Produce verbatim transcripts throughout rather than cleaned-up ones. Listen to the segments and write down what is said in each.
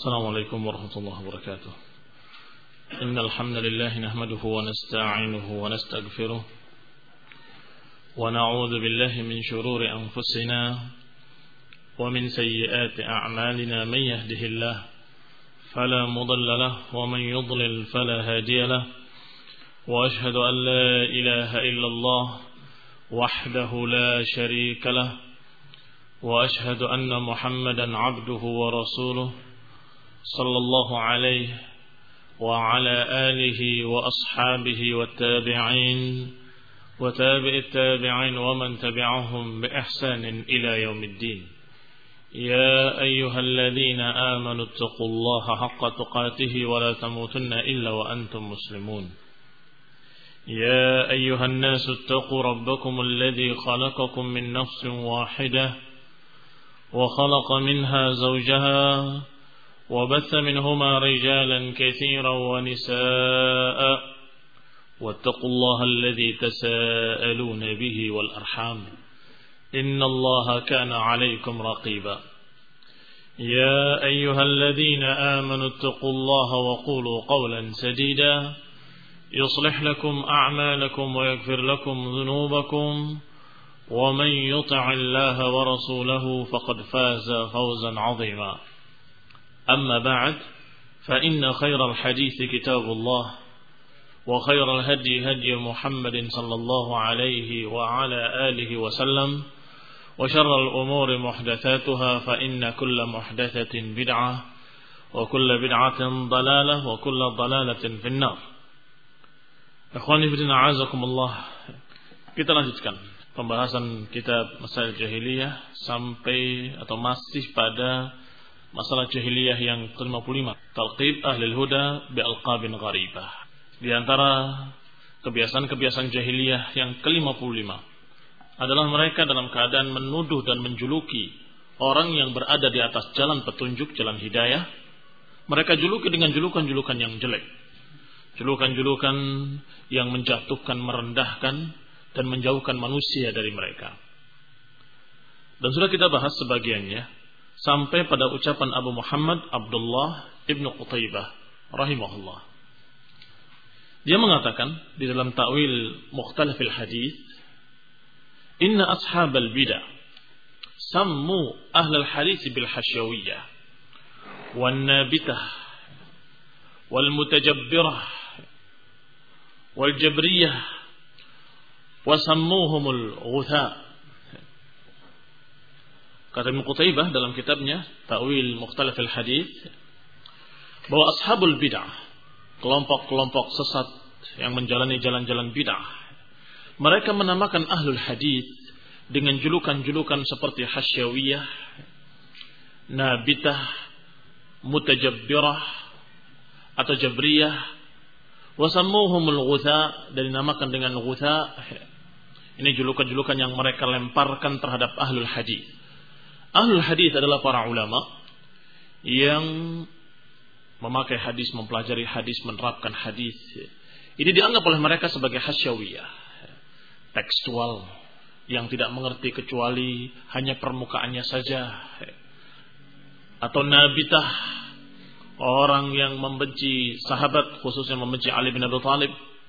السلام عليكم ورحمة الله وبركاته. إن الحمد لله نحمده ونستعينه ونستغفره ونعوذ بالله من شرور أنفسنا ومن سيئات أعمالنا. من يهده الله فلا مضل له ومن يضلل فلا هادي له، وأشهد أن لا إله إلا الله وحده لا شريك له، وأشهد أن محمدا عبده ورسوله صلى الله عليه وعلى آله وأصحابه والتابعين وتابع التابعين ومن تبعهم بإحسان إلى يوم الدين. يا أيها الذين آمنوا اتقوا الله حق تقاته ولا تموتن إلا وأنتم مسلمون. يا أيها الناس اتقوا ربكم الذي خلقكم من نفس واحدة وخلق منها زوجها وبث منهما رجالا كثيرا ونساء، واتقوا الله الذي تساءلون به والأرحام إن الله كان عليكم رقيبا. يا أيها الذين آمنوا اتقوا الله وقولوا قولا سديدا يصلح لكم أعمالكم ويغفر لكم ذنوبكم، ومن يطع الله ورسوله فقد فاز فوزا عظيما. أما بعد، فإن خير الحديث كتاب الله، وخير الهدي هدي محمد صلى الله عليه وعلى آله وسلم، وشر الأمور محدثاتها، فإن كل محدثة بدعة وكل بدعة ضلالة وكل ضلالة في النار. Ikhwani fillah, a'azakumullah. Kita lanjutkan pembahasan kitab Masail Jahiliyah sampai atau masih pada masalah jahiliyah yang ke lima puluh lima, Talqib Ahlul Huda bi alqabin gharibah. Di antara kebiasaan-kebiasaan jahiliyah yang ke lima puluh lima adalah mereka dalam keadaan menuduh dan menjuluki orang yang berada di atas jalan petunjuk, jalan hidayah. Mereka juluki dengan julukan-julukan yang jelek, julukan-julukan yang menjatuhkan, merendahkan dan menjauhkan manusia dari mereka. Dan sudah kita bahas sebagiannya sampai pada ucapan Abu Muhammad Abdullah ibnu Qutaybah rahimahullah. Dia mengatakan di dalam ta'wil mukhtalafil hadith, inna ashabal bidah sammu ahlal hadith bil hasyawiyah wan nabitah wal mutajabbirah wal jabriyah wa sammuhumul ghutha. Kata Ibnu Qutaybah dalam kitabnya Ta'wil Mukhtalafil Hadits bahwa ashabul bid'ah, kelompok-kelompok sesat yang menjalani jalan-jalan bid'ah, mereka menamakan ahlul hadits dengan julukan-julukan seperti hasyawiyah, nabitah, mutajabbirah atau jabriyah, wasammuhumul ghutha, dan dinamakan dengan ghutha. Ini julukan-julukan yang mereka lemparkan terhadap ahlul hadits. Ahlul hadis adalah para ulama yang memakai hadis, mempelajari hadis, menerapkan hadis. Ini dianggap oleh mereka sebagai hasyawiyah, tekstual, yang tidak mengerti kecuali hanya permukaannya saja. Atau nabitah, orang yang membenci sahabat, khususnya membenci Ali bin Abi Thalib.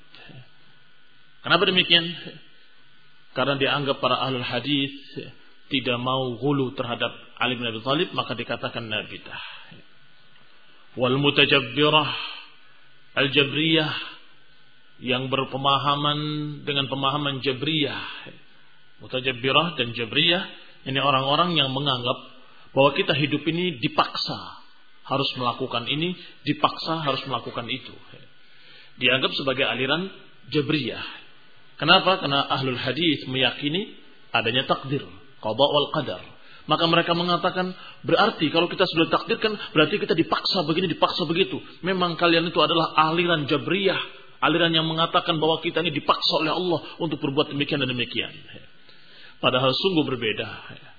Kenapa demikian? Karena dianggap para ahlul hadis tidak mau ghulu terhadap Ali bin Abi Thalib, maka dikatakan nabitah. Wal mutajabbirah, al-jabriyah, yang berpemahaman dengan pemahaman jabriyah. Mutajabbirah dan jabriyah ini orang-orang yang menganggap bahwa kita hidup ini dipaksa harus melakukan ini, dipaksa harus melakukan itu. Dianggap sebagai aliran jabriyah. Kenapa? Karena ahlul hadis meyakini adanya takdir, qada wal qadar. Maka mereka mengatakan, berarti kalau kita sudah takdirkan, berarti kita dipaksa begini, dipaksa begitu. Memang kalian itu adalah aliran jabriyah, aliran yang mengatakan bahwa kita ini dipaksa oleh Allah untuk berbuat demikian dan demikian. Padahal sungguh berbeda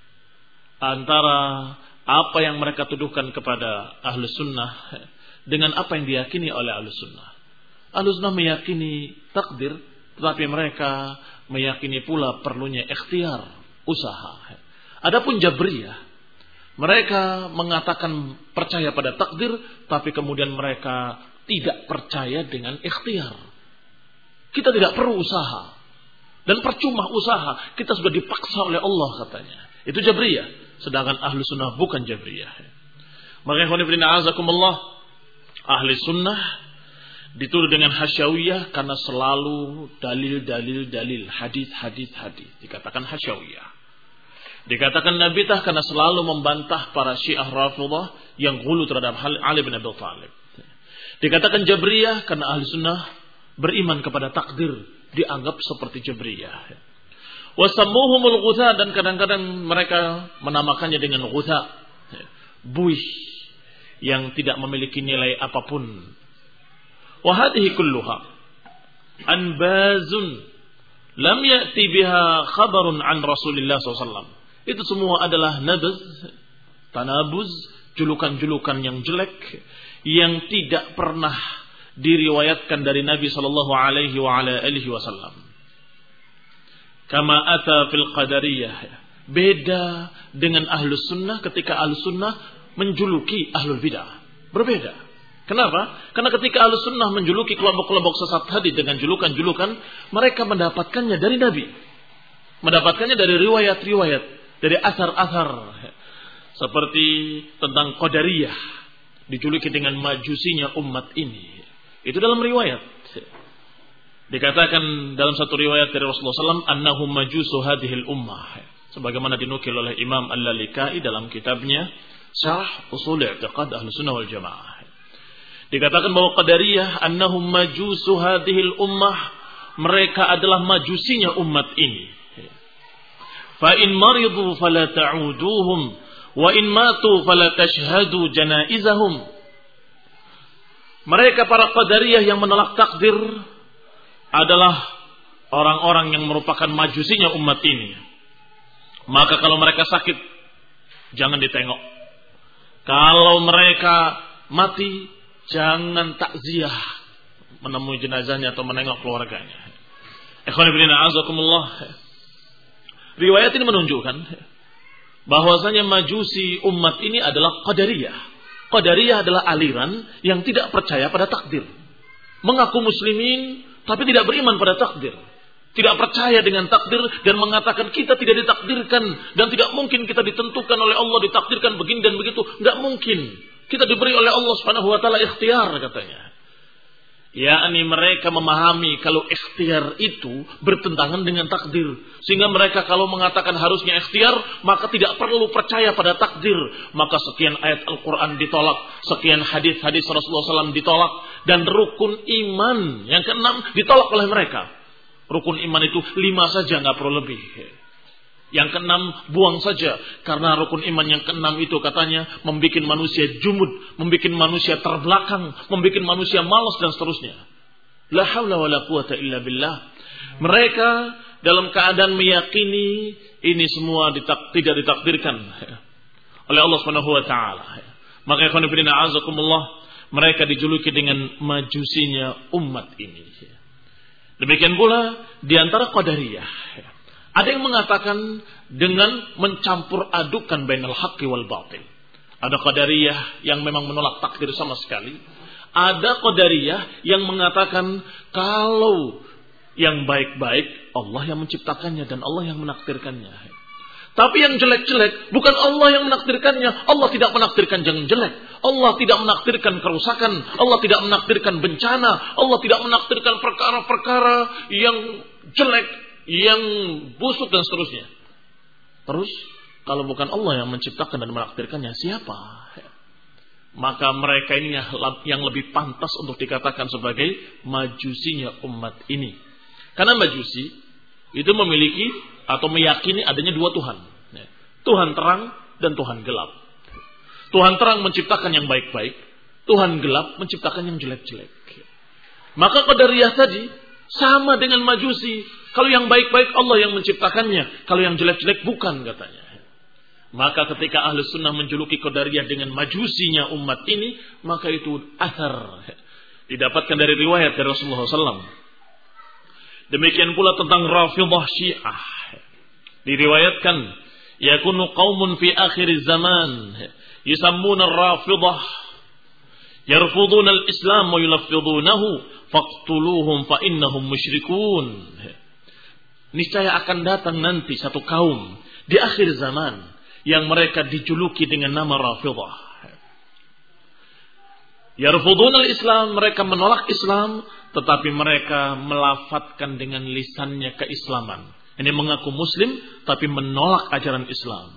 antara apa yang mereka tuduhkan kepada ahlu sunnah dengan apa yang diyakini oleh ahlu sunnah. Ahlu sunnah meyakini takdir, tetapi mereka meyakini pula perlunya ikhtiar, usaha. Adapun jabriyah, Mereka mengatakan percaya pada takdir, tapi kemudian mereka tidak percaya dengan ikhtiar. Kita tidak perlu usaha. Dan percuma usaha, kita sudah dipaksa oleh Allah katanya. Itu Jabriyah. Sedangkan ahli sunnah bukan Jabriyah. Maka ahli sunnah dituduh dengan hasyawiyah karena selalu dalil-dalil dalil, hadis-hadis hadis. Dikatakan hasyawiyah. Dikatakan nabitah karena selalu membantah para Syiah Rafidhah yang ghulu terhadap Ali bin Abi Thalib. Dikatakan Jabriyah karena ahli sunnah beriman kepada takdir, dianggap seperti Jabriyah. Wasammuhumul ghutha, dan kadang-kadang mereka menamakannya dengan ghutha, buih yang tidak memiliki nilai apapun. Wa hadhihi kulluha anbazun lam ya'ti biha khabarun an Rasulillah sallallahu alaihi wasallam. Itu semua adalah nabaz, tanabuz, julukan-julukan yang jelek yang tidak pernah diriwayatkan dari Nabi sallallahu alaihi wa ala alihi wasallam. Kama ata fil qadariyah. Beda dengan ahlus sunnah ketika ahlus sunnah menjuluki ahlul bidah. Berbeda. Kenapa? Karena ketika ahlus sunnah menjuluki kelompok-kelompok sesat tadi dengan julukan-julukan, mereka mendapatkannya dari Nabi. Mendapatkannya dari riwayat-riwayat, dari asar-asar. Seperti tentang qadariyah, dijuluki dengan majusinya umat ini. Itu dalam riwayat. Dikatakan dalam satu riwayat dari Rasulullah sallallahu alaihi wasallam, annahum majusu hadhil ummah. Sebagaimana dinukil oleh Imam Al-Lalikai dalam kitabnya Syarh Ushul I'tiqad Ahlussunnah wal Jamaah. Dikatakan bahwa qadariyah annahum majusu hadhil ummah, mereka adalah majusinya umat ini. Fa in maridu fala ta'uduhum wa in matu fala tashhadu janaizahum. Mereka para qadariyah yang menolak takdir adalah orang-orang yang merupakan majusinya umat ini. Maka kalau mereka sakit, jangan ditengok. Kalau mereka mati, jangan takziah menemui jenazahnya atau menengok keluarganya. Ikhwan fillah a'azakumullah. Riwayat ini menunjukkan bahwasanya majusi umat ini adalah qadariyah. Qadariyah adalah aliran yang tidak percaya pada takdir. Mengaku muslimin tapi tidak beriman pada takdir. Tidak percaya dengan takdir dan mengatakan kita tidak ditakdirkan dan tidak mungkin kita ditentukan oleh Allah, ditakdirkan begini dan begitu. Enggak mungkin. Kita diberi oleh Allah Subhanahu wa taala ikhtiar katanya. Yakni mereka memahami kalau ikhtiar itu bertentangan dengan takdir. Sehingga mereka kalau mengatakan harusnya ikhtiar, maka tidak perlu percaya pada takdir. Maka sekian ayat Al-Quran ditolak, sekian hadis-hadis Rasulullah sallallahu alaihi wasallam ditolak, dan rukun iman yang keenam ditolak oleh mereka. Rukun iman itu lima saja, nggak perlu lebih. Yang keenam buang saja, karena rukun iman yang keenam itu katanya membuat manusia jumud, membuat manusia terbelakang, membuat manusia malas dan seterusnya. La haula wala quwata illa billah. Mereka dalam keadaan meyakini ini semua ditak, tidak ditakdirkan oleh Allah Subhanahu wa taala. Maka ikhwan fillah a'azakumullah, mereka dijuluki dengan majusinya umat ini. Demikian pula di antara qadariyah. Ada yang mengatakan dengan mencampur adukan bainal haqqi wal batil. Ada qadariyah yang memang menolak takdir sama sekali. Ada qadariyah yang mengatakan kalau yang baik-baik Allah yang menciptakannya dan Allah yang menakdirkannya. Tapi yang jelek-jelek bukan Allah yang menakdirkannya. Allah tidak menakdirkan yang jelek. Allah tidak menakdirkan kerusakan. Allah tidak menakdirkan bencana. Allah tidak menakdirkan perkara-perkara yang jelek, yang busuk dan seterusnya. Terus kalau bukan Allah yang menciptakan dan menakdirkannya, siapa? Maka mereka ini yang lebih pantas untuk dikatakan sebagai majusinya umat ini. Karena majusi itu memiliki atau meyakini adanya dua Tuhan. Tuhan terang dan Tuhan gelap. Tuhan terang menciptakan yang baik-baik, Tuhan gelap menciptakan yang jelek-jelek. Maka qadariyah tadi sama dengan majusi. Kalau yang baik-baik Allah yang menciptakannya, kalau yang jelek-jelek bukan katanya. Maka ketika ahli sunnah menjuluki qadariyah dengan majusinya umat ini, maka itu athar didapatkan dari riwayat dari Rasulullah sallallahu alaihi wasallam. Demikian pula tentang Rafidhah Syiah. Diriwayatkan yakunu qaumun fi akhir zaman yusammuna ar-rafidah yarfuduna al-islam wa yulaffidunahu faqtuluhum fa innahum musyrikun. Niscaya akan datang nanti satu kaum di akhir zaman yang mereka dijuluki dengan nama Rafidah. Yarfuduna al-islam, mereka menolak Islam, tetapi mereka melafatkan dengan lisannya keislaman. Ini mengaku muslim tapi menolak ajaran Islam.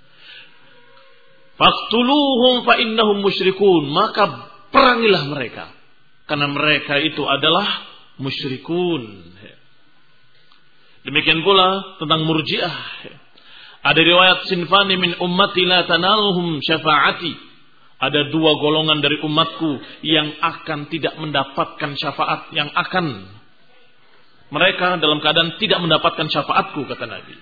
Faqtuluhum fa innahum musyrikun, maka perangilah mereka karena mereka itu adalah musyrikun. Demikian pula tentang Murji'ah. Ada riwayat sinfani min ummati la tanaluhum syafaati. Ada dua golongan dari umatku yang akan tidak mendapatkan syafaat, yang akan mereka dalam keadaan tidak mendapatkan syafaatku, kata Nabi.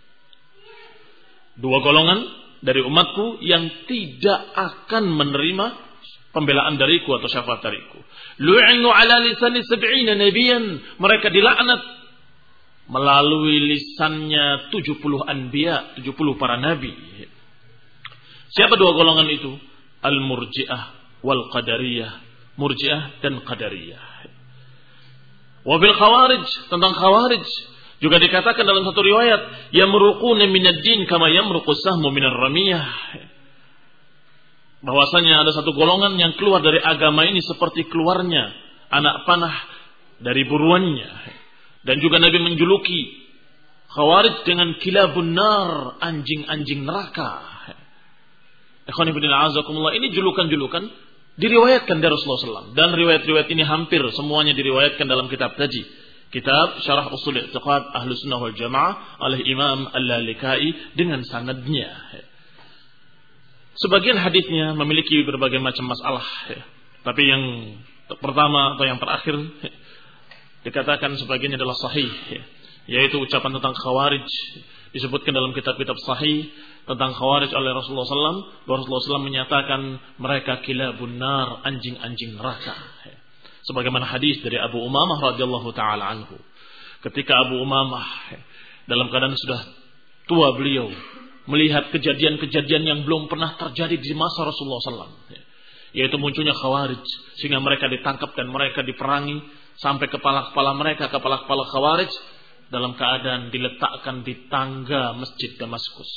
Dua golongan dari umatku yang tidak akan menerima pembelaan dariku atau syafaat dariku. Lu'inu ala lisani sab'ina nabiyan. Mereka dilaknat melalui lisannya tujuh puluh anbiya, tujuh puluh para nabi. Siapa dua golongan itu? Al-Murji'ah wal Qadariyah. Murji'ah dan Qadariyah. Wa bil Khawarij, tentang Khawarij juga dikatakan dalam satu riwayat, yamruquna minad din kama yamruqu sahmu minar ramiyah. Bahwasanya ada satu golongan yang keluar dari agama ini seperti keluarnya anak panah dari buruannya. Dan juga Nabi menjuluki Khawarij dengan kilabun nar, anjing-anjing neraka. Ikhwan fillah azakumullah, ini julukan-julukan diriwayatkan dari Rasulullah shallallahu alaihi wasallam. Dan riwayat-riwayat ini hampir semuanya diriwayatkan dalam kitab tadi. Kitab Syarah Ushul I'tiqad Ahlus Sunnah wal Jamaah oleh Imam Al-Lalikai dengan sanadnya. Sebagian hadisnya memiliki berbagai macam masalah. Tapi yang pertama atau yang terakhir dikatakan sebagiannya adalah sahih. Yaitu ucapan tentang Khawarij. Disebutkan dalam kitab-kitab sahih tentang Khawarij oleh Rasulullah shallallahu alaihi wasallam. Rasulullah shallallahu alaihi wasallam menyatakan mereka kilabun nar, anjing-anjing neraka. Sebagaimana hadis dari Abu Umamah radhiyallahu taala anhu. Ketika Abu Umamah dalam keadaan sudah tua beliau melihat kejadian-kejadian yang belum pernah terjadi di masa Rasulullah shallallahu alaihi wasallam. Yaitu munculnya Khawarij. Sehingga mereka ditangkap dan mereka diperangi. Sampai kepala-kepala mereka, kepala-kepala Khawarij dalam keadaan diletakkan di tangga Masjid Damaskus.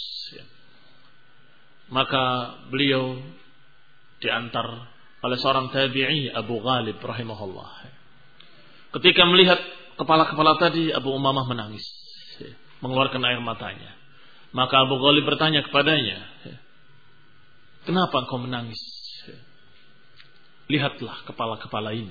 Maka beliau diantar oleh seorang tabi'i, Abu Ghalib rahimahullah. Ketika melihat kepala-kepala tadi, Abu Umamah menangis, mengeluarkan air matanya. Maka Abu Ghalib bertanya kepadanya, kenapa engkau menangis? Lihatlah kepala-kepala ini.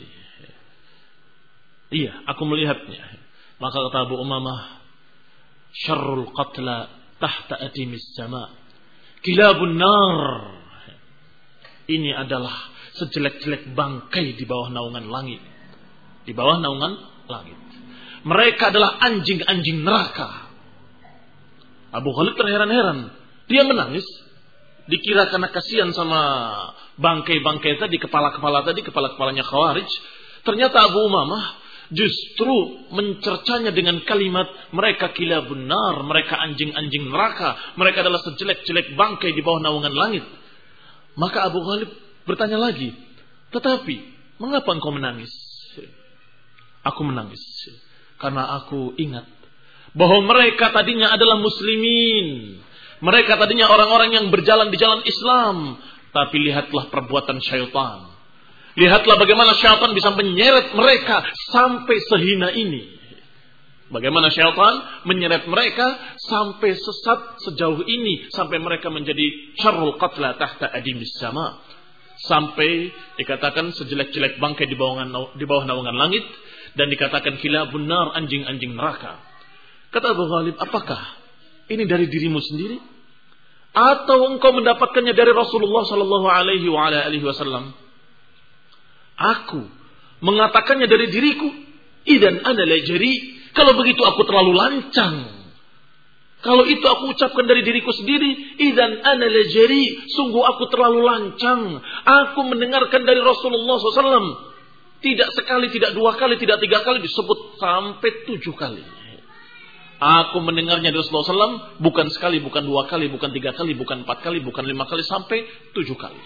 Iya, aku melihatnya. Maka kata Abu Umamah, syarrul qatla tahta adimis sama, kilabun nar. Ini adalah sejelek-jelek bangkai di bawah naungan langit. Di bawah naungan langit. Mereka adalah anjing-anjing neraka. Abu Ghalib terheran-heran. Dia menangis. Dikira karena kasihan sama bangkai-bangkai tadi, kepala-kepala tadi, kepala-kepalanya Khawarij. Ternyata Abu Umamah justru mencercanya dengan kalimat mereka kilabun nar, mereka anjing-anjing neraka, mereka adalah sejelek-jelek bangkai di bawah naungan langit. Maka Abu Ghalib bertanya lagi, tetapi mengapa engkau menangis? Aku menangis karena aku ingat bahwa mereka tadinya adalah muslimin, mereka tadinya orang-orang yang berjalan di jalan Islam, tapi lihatlah perbuatan syaitan. Lihatlah bagaimana syaitan bisa menyeret mereka sampai sehina ini. Bagaimana syaitan menyeret mereka sampai sesat sejauh ini. Sampai mereka menjadi syarrul qatla tahta adimis sama. Sampai dikatakan sejelek-jelek bangkai di bawah, di bawah naungan langit. Dan dikatakan kilabun nar, anjing-anjing neraka. Kata Abu Ghalib, apakah ini dari dirimu sendiri? Atau engkau mendapatkannya dari Rasulullah sallallahu alaihi wasallam? Aku mengatakannya dari diriku. Idan ana lajari. Kalau begitu aku terlalu lancang. Kalau itu aku ucapkan dari diriku sendiri. Idan ana lajari. Sungguh aku terlalu lancang. Aku mendengarkan dari Rasulullah sallallahu alaihi wasallam. Tidak sekali, tidak dua kali, tidak tiga kali. Disebut sampai tujuh kali. Aku mendengarnya dari Rasulullah shallallahu alaihi wasallam bukan sekali, bukan dua kali, bukan tiga kali, bukan empat kali, bukan lima kali, sampai tujuh kali.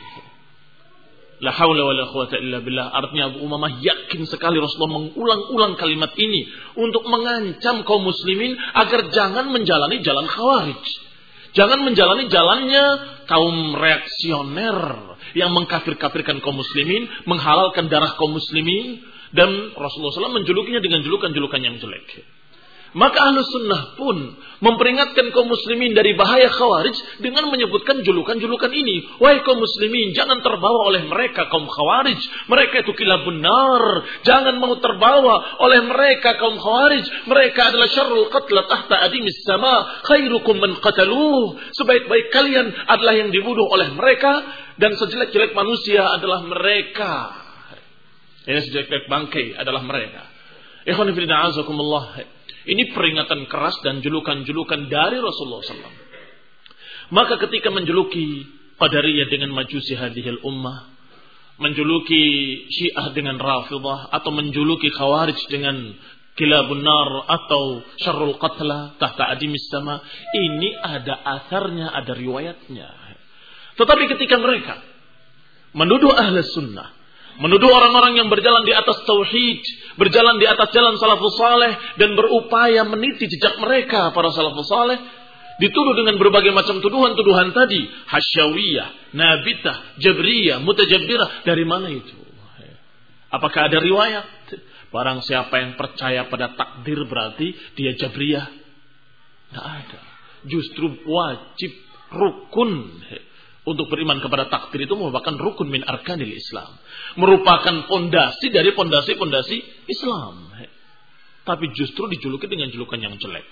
La haula wa la quwata illa billah. Artinya Abu Umamah yakin sekali Rasulullah mengulang-ulang kalimat ini untuk mengancam kaum muslimin agar jangan menjalani jalan khawarij. Jangan menjalani jalannya kaum reaksioner yang mengkafir-kafirkan kaum muslimin, menghalalkan darah kaum muslimin, dan Rasulullah shallallahu alaihi wasallam menjulukinya dengan julukan-julukan yang jelek. Maka Ahlus Sunnah pun memperingatkan kaum muslimin dari bahaya khawarij dengan menyebutkan julukan-julukan ini. Wahai kaum muslimin, jangan terbawa oleh mereka kaum khawarij. Mereka itu kila benar. Jangan mau terbawa oleh mereka kaum khawarij. Mereka adalah syarrul qatla tahta adimis sama. Khairukum man qataluh. Sebaik-baik kalian adalah yang dibunuh oleh mereka. Dan sejelek-jelek manusia adalah mereka. Ini sejelek-jelek bangkai adalah mereka. Ikhwan fillah azakumullah. Ini peringatan keras dan julukan-julukan dari Rasulullah shallallahu alaihi wasallam. Maka ketika menjuluki Qadariyah dengan Majusi hadhil ummah, menjuluki Syiah dengan Rafidah, atau menjuluki Khawarij dengan Kilabun Nar atau Syarrul Qatla tahta adimis sama, ini ada asarnya, ada riwayatnya. Tetapi ketika mereka menuduh Ahlus Sunnah, menuduh orang-orang yang berjalan di atas tauhid, berjalan di atas jalan salafus saleh, dan berupaya meniti jejak mereka para salafus saleh, dituduh dengan berbagai macam tuduhan-tuduhan tadi, hasyawiyah, nabitah, jabriyah, mutajabbirah. Dari mana itu? Apakah ada riwayat? Barang siapa yang percaya pada takdir berarti dia jabriyah? Tidak ada. Justru wajib, rukun untuk beriman kepada takdir itu merupakan rukun min arkanil Islam. Merupakan fondasi dari fondasi-fondasi Islam. Tapi justru dijuluki dengan julukan yang jelek.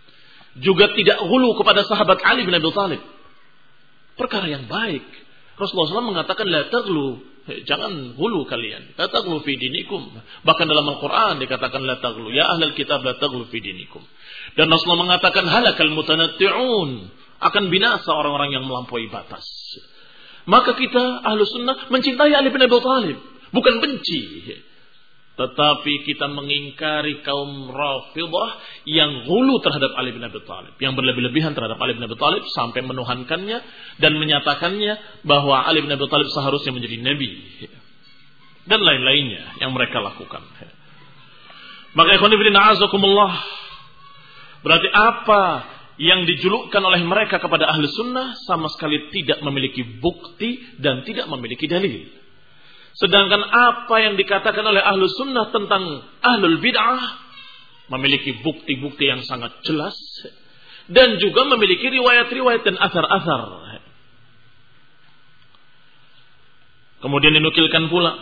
Juga tidak hulu kepada sahabat Ali bin Abi Thalib. Perkara yang baik. Rasulullah shallallahu alaihi wasallam mengatakan la taghlu, jangan hulu kalian. La taghlu fi dinikum. Bahkan dalam Al-Quran dikatakan la taghlu, ya ahlal kitab la taghlu fi dinikum. Dan Rasulullah mengatakan halakal mutanatti'un, akan binasa orang-orang yang melampaui batas. Maka kita Ahlus Sunnah mencintai Ali bin Abi Thalib, bukan benci. Tetapi kita mengingkari kaum Rafidah yang hulu terhadap Ali bin Abi Thalib, yang berlebih-lebihan terhadap Ali bin Abi Thalib sampai menuhankannya dan menyatakannya bahwa Ali bin Abi Thalib seharusnya menjadi nabi dan lain-lainnya yang mereka lakukan. Maka ikhwan fillah azakumullah, berarti apa yang dijulukkan oleh mereka kepada ahli sunnah sama sekali tidak memiliki bukti dan tidak memiliki dalil. Sedangkan apa yang dikatakan oleh ahli sunnah tentang ahlul bid'ah memiliki bukti-bukti yang sangat jelas dan juga memiliki riwayat-riwayat dan asar-asar. Kemudian dinukilkan pula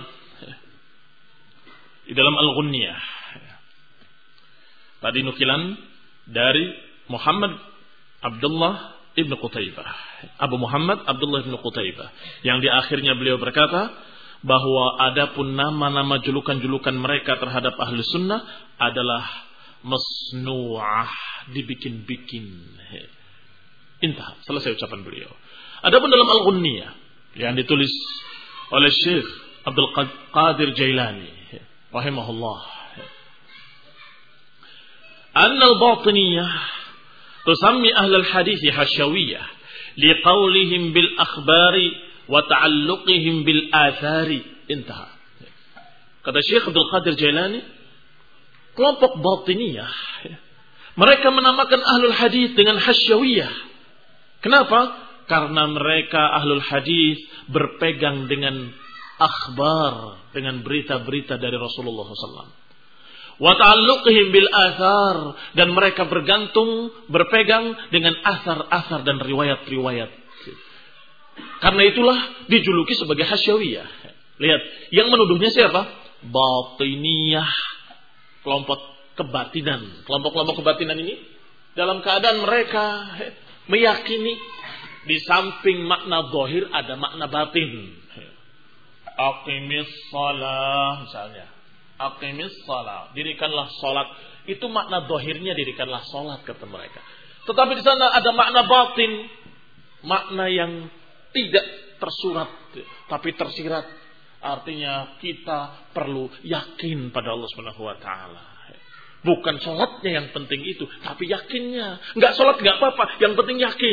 di dalam Al-Ghunniyah. Tadi nukilan dari Muhammad Abdullah ibn Qutaibah, Abu Muhammad Abdullah ibn Qutaibah, yang di akhirnya beliau berkata bahwa adapun nama-nama julukan-julukan mereka terhadap ahli sunnah adalah masnu'ah, dibikin-bikin. Intah, selesai ucapan beliau. Adapun dalam Al-Ghunniyah yang ditulis oleh Syekh Abdul Qadir Jailani rahimahullah, anna al-batiniyah tusammi ahlul hadis hasyawiyah liqaulihim bil akhbari wa ta'alluqihim bil athari. Intaha. Kata Syekh Abdul Qadir Jailani, kelompok batiniyah mereka menamakan ahlul hadis dengan hasyawiyah. Kenapa? Karena mereka ahlul hadis berpegang dengan akhbar, dengan berita-berita dari Rasulullah sallallahu alaihi wasallam. Wa ta'alluqihim bil athar, dan mereka bergantung, berpegang dengan asar-asar dan riwayat-riwayat. Karena itulah dijuluki sebagai hasyawiyah. Lihat, yang menuduhnya siapa? Batiniyah, kelompok kebatinan. Kelompok-kelompok kebatinan ini dalam keadaan mereka meyakini di samping makna zahir ada makna batin. Aqimis shalah misalnya. Aqimis salat, dirikanlah salat. Itu makna zahirnya dirikanlah salat kata mereka. Tetapi di sana ada makna batin, makna yang tidak tersurat tapi tersirat. Artinya kita perlu yakin pada Allah Subhanahu wa taala. Bukan sholatnya yang penting itu, tapi yakinnya. Nggak sholat nggak apa-apa, yang penting yakin.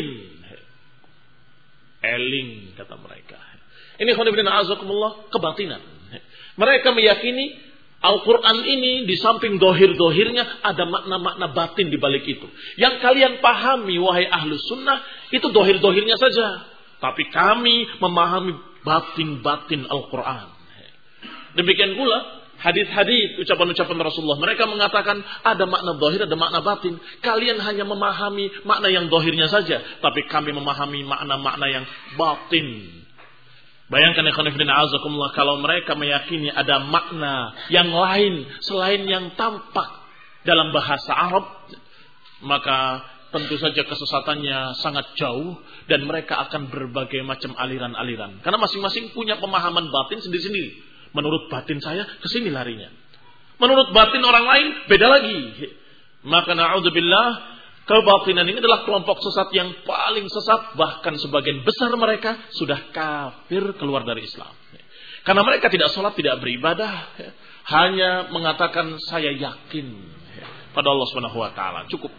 Eling kata mereka. Ini khonibina azakumullah kebatinan. Mereka meyakini Al-Quran ini di samping dohir-dohirnya ada makna-makna batin di balik itu. Yang kalian pahami wahai ahlus sunnah itu dohir-dohirnya saja. Tapi kami memahami batin-batin Al-Quran. Demikian pula hadis-hadis, ucapan-ucapan Rasulullah. Mereka mengatakan ada makna dohir, ada makna batin. Kalian hanya memahami makna yang dohirnya saja. Tapi kami memahami makna-makna yang batin. Bayangkan ya khonifidin azakumullah, kalau mereka meyakini ada makna yang lain selain yang tampak dalam bahasa Arab, maka tentu saja kesesatannya sangat jauh dan mereka akan berbagai macam aliran-aliran. Karena masing-masing punya pemahaman batin sendiri-sendiri. Menurut batin saya kesini larinya. Menurut batin orang lain beda lagi. Maka na'udzubillah, kebatinan ini adalah kelompok sesat yang paling sesat. Bahkan sebagian besar mereka sudah kafir keluar dari Islam. Karena mereka tidak sholat, tidak beribadah. Hanya mengatakan saya yakin pada Allah subhanahu wa taala. Cukup.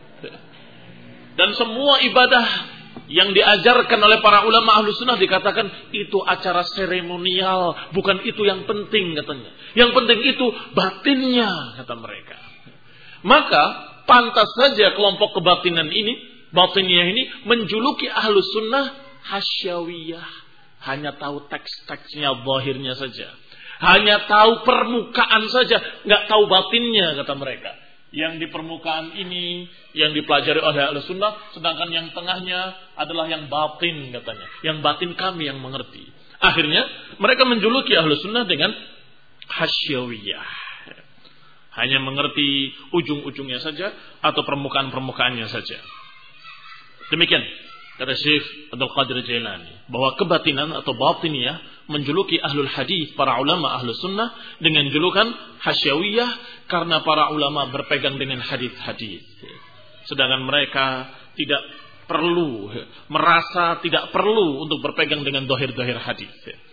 Dan semua ibadah yang diajarkan oleh para ulama ahlu sunnah dikatakan itu acara seremonial. Bukan itu yang penting katanya. Yang penting itu batinnya kata mereka. Maka pantas saja kelompok kebatinan ini, batinnya ini menjuluki ahlu sunnah hasyawiyah. Hanya tahu teks-teksnya, zahirnya saja. Hanya tahu permukaan saja, nggak tahu batinnya kata mereka. Yang di permukaan ini yang dipelajari oleh ahlu sunnah, sedangkan yang tengahnya adalah yang batin katanya. Yang batin kami yang mengerti. Akhirnya mereka menjuluki ahlu sunnah dengan hasyawiyah. Hanya mengerti ujung-ujungnya saja atau permukaan-permukaannya saja. Demikian kata Syekh Abdul Qadir Jailani, bahwa kebatinan atau batiniyah menjuluki ahlul hadis, para ulama ahlus sunnah, dengan julukan hasyawiyah, karena para ulama berpegang dengan hadis-hadis. Sedangkan mereka tidak perlu, merasa tidak perlu untuk berpegang dengan dohir-dohir hadis.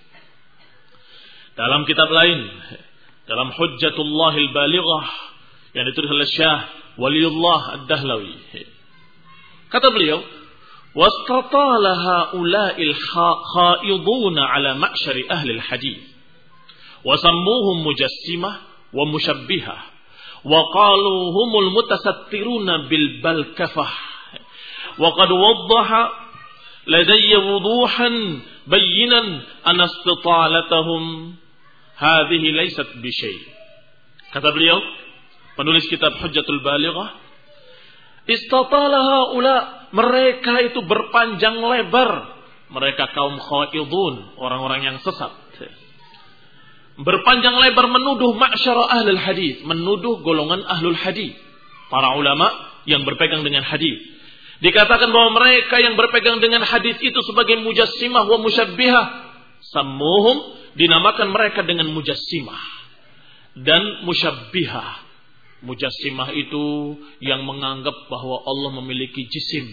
Dalam kitab lain, dalam Hujjatullahil Balighah yang ditulis oleh Syekh Waliullah Ad-Dahlawi, kata beliau, واستطال هؤلاء الخائضون على معشر أهل الحديث وسموهم مجسمة ومشبهة وقالوا هم المتسترون بالبلكفة وقد وضح لدي وضوحا بينا أن استطالتهم هذه ليست بشيء. Kata beliau, penulis kitab Hujjatul Balighah, istatalaha ula, mereka itu berpanjang lebar. Mereka kaum khaidun, orang-orang yang sesat. Berpanjang lebar menuduh ma'syara ahlul hadis, menuduh golongan ahlul hadis, para ulama yang berpegang dengan hadis. Dikatakan bahwa mereka yang berpegang dengan hadis itu sebagai mujassimah wa musyabbihah. Sammuhum, dinamakan mereka dengan mujassimah dan musyabbihah. Mujassimah itu yang menganggap bahwa Allah memiliki jisim.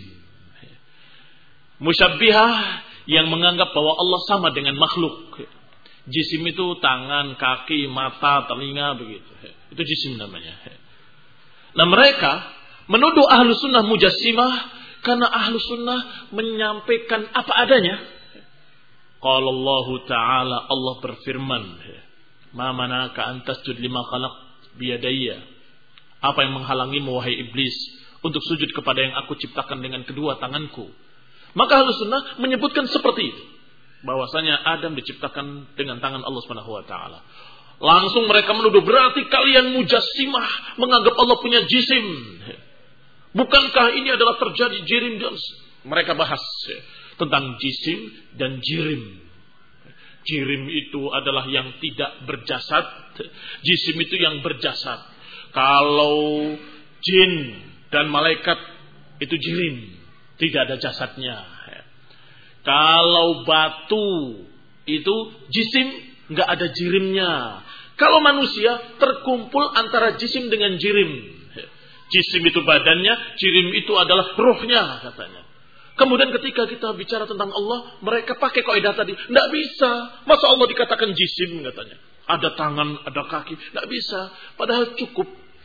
Musyabbihah yang menganggap bahwa Allah sama dengan makhluk. Jisim itu tangan, kaki, mata, telinga, begitu. Itu jisim namanya. Nah mereka menuduh ahlu sunnah mujassimah karena ahlu sunnah menyampaikan apa adanya. Qala Allah Ta'ala, Allah berfirman, ma manaka an tasjud lima khalaq biyadayya. Apa yang menghalangimu wahai iblis untuk sujud kepada yang aku ciptakan dengan kedua tanganku? Maka Ahlus Sunnah menyebutkan seperti itu, bahwasanya Adam diciptakan dengan tangan Allah Subhanahu wa taala. Langsung mereka menuduh, berarti kalian mujassimah, menganggap Allah punya jisim. Bukankah ini adalah terjadi jirim? Mereka bahas tentang jisim dan jirim. Jirim itu adalah yang tidak berjasad, jisim itu yang berjasad. Kalau jin dan malaikat itu jirim, tidak ada jasadnya. Kalau batu itu jisim, nggak ada jirimnya. Kalau manusia terkumpul antara jisim dengan jirim. Jisim itu badannya, jirim itu adalah ruhnya katanya. Kemudian ketika kita bicara tentang Allah, mereka pakai kaidah tadi. Nggak bisa. Masa Allah dikatakan jisim katanya. Ada tangan, ada kaki. Nggak bisa. Padahal cukup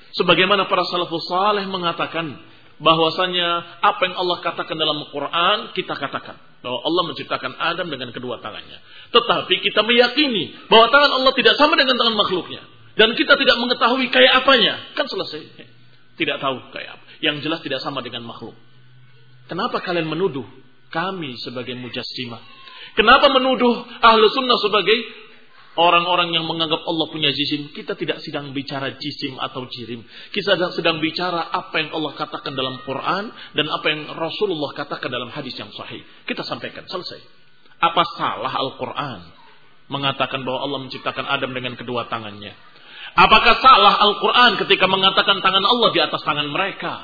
Sebagaimana para salafus saleh mengatakan bahwasanya apa yang Allah katakan dalam Al-Quran kita katakan bahwa Allah menciptakan Adam dengan kedua tangannya. Tetapi kita meyakini bahwa tangan Allah tidak sama dengan tangan makhluknya dan kita tidak mengetahui kayak apanya. Kan selesai. Tidak tahu kayak apa. Yang jelas tidak sama dengan makhluk. Kenapa kalian menuduh kami sebagai mujassimah? Kenapa menuduh ahlu sunnah sebagai orang-orang yang menganggap Allah punya jisim? Kita tidak sedang bicara jisim atau jirim. Kita sedang bicara apa yang Allah katakan dalam Quran dan apa yang Rasulullah katakan dalam hadis yang sahih. Kita sampaikan, selesai. Apa salah Al-Quran mengatakan bahwa Allah menciptakan Adam dengan kedua tangannya? Apakah salah Al-Quran ketika mengatakan tangan Allah di atas tangan mereka?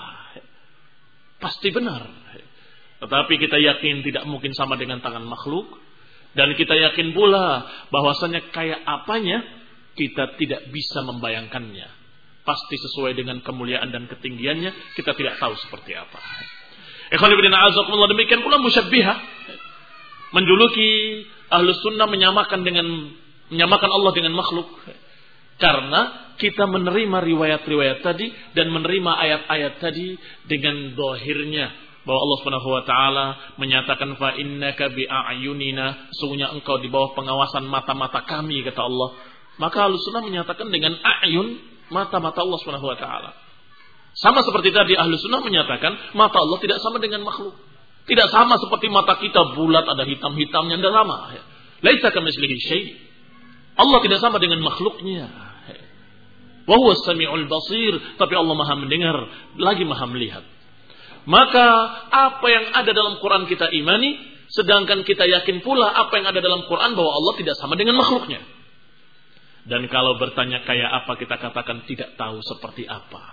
Pasti benar. Tetapi kita yakin tidak mungkin sama dengan tangan makhluk. Dan kita yakin pula bahwasanya kayak apanya kita tidak bisa membayangkannya. Pasti sesuai dengan kemuliaan dan ketinggiannya, kita tidak tahu seperti apa. Ikhwan fillah a'azakumullah, demikian pula musyabbihah. Menjuluki ahlus sunnah menyamakan dengan menyamakan Allah dengan makhluk. Karena kita menerima riwayat-riwayat tadi dan menerima ayat-ayat tadi dengan zahirnya. Bahwa Allah Subhanahu wa taala menyatakan fa innaka bi a'yunina, sungguhnya engkau di bawah pengawasan mata-mata kami, kata Allah. Maka Ahlus Sunnah menyatakan dengan a'yun, mata-mata Allah Subhanahu wa taala. Sama seperti tadi Ahlus Sunnah menyatakan mata Allah tidak sama dengan makhluk. Tidak sama seperti mata kita bulat ada hitam-hitamnya, tidak sama. Laisa kamitslihi syai'. Allah tidak sama dengan makhluknya. Wa huwas samiul basir, tapi Allah Maha mendengar lagi Maha melihat. Maka apa yang ada dalam Quran kita imani, sedangkan kita yakin pula apa yang ada dalam Quran bahwa Allah tidak sama dengan makhluknya. Dan kalau bertanya kayak apa, kita katakan tidak tahu seperti apa.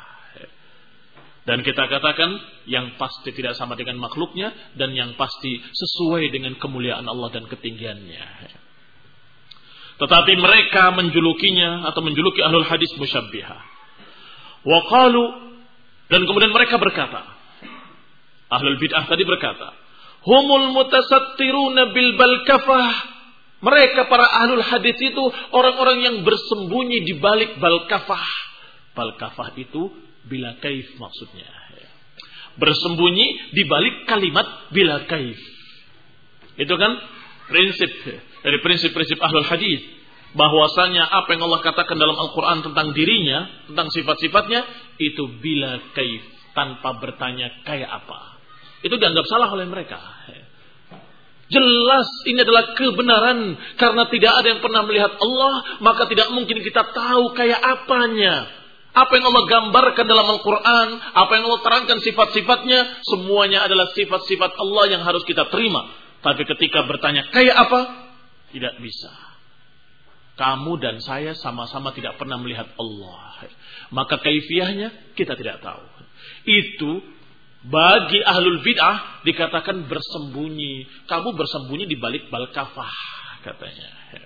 Dan kita katakan yang pasti tidak sama dengan makhluknya dan yang pasti sesuai dengan kemuliaan Allah dan ketinggiannya. Tetapi mereka menjulukinya atau menjuluki ahlul hadis musyabbihah. Wa qalu, dan kemudian mereka berkata, ahlul bid'ah tadi berkata, humul mutasattiruna bil balkafah. Mereka para ahlul hadis itu orang-orang yang bersembunyi di balik balkafah. Balkafah itu bila kaif maksudnya. Bersembunyi di balik kalimat bila kaif. Itu kan prinsip dari prinsip-prinsip ahlul hadis, bahwasanya apa yang Allah katakan dalam Al-Quran tentang dirinya, tentang sifat-sifatnya, itu bila kaif, tanpa bertanya kayak apa. Itu dianggap salah oleh mereka. Jelas ini adalah kebenaran. Karena tidak ada yang pernah melihat Allah, maka tidak mungkin kita tahu kayak apanya. Apa yang Allah gambarkan dalam Al-Quran, apa yang Allah terangkan sifat-sifatnya, semuanya adalah sifat-sifat Allah yang harus kita terima. Tapi ketika bertanya kayak apa, tidak bisa. Kamu dan saya sama-sama tidak pernah melihat Allah. Maka kaifiyahnya kita tidak tahu. Itu bagi ahlul bid'ah dikatakan bersembunyi. Kamu bersembunyi di balik balkafah, katanya.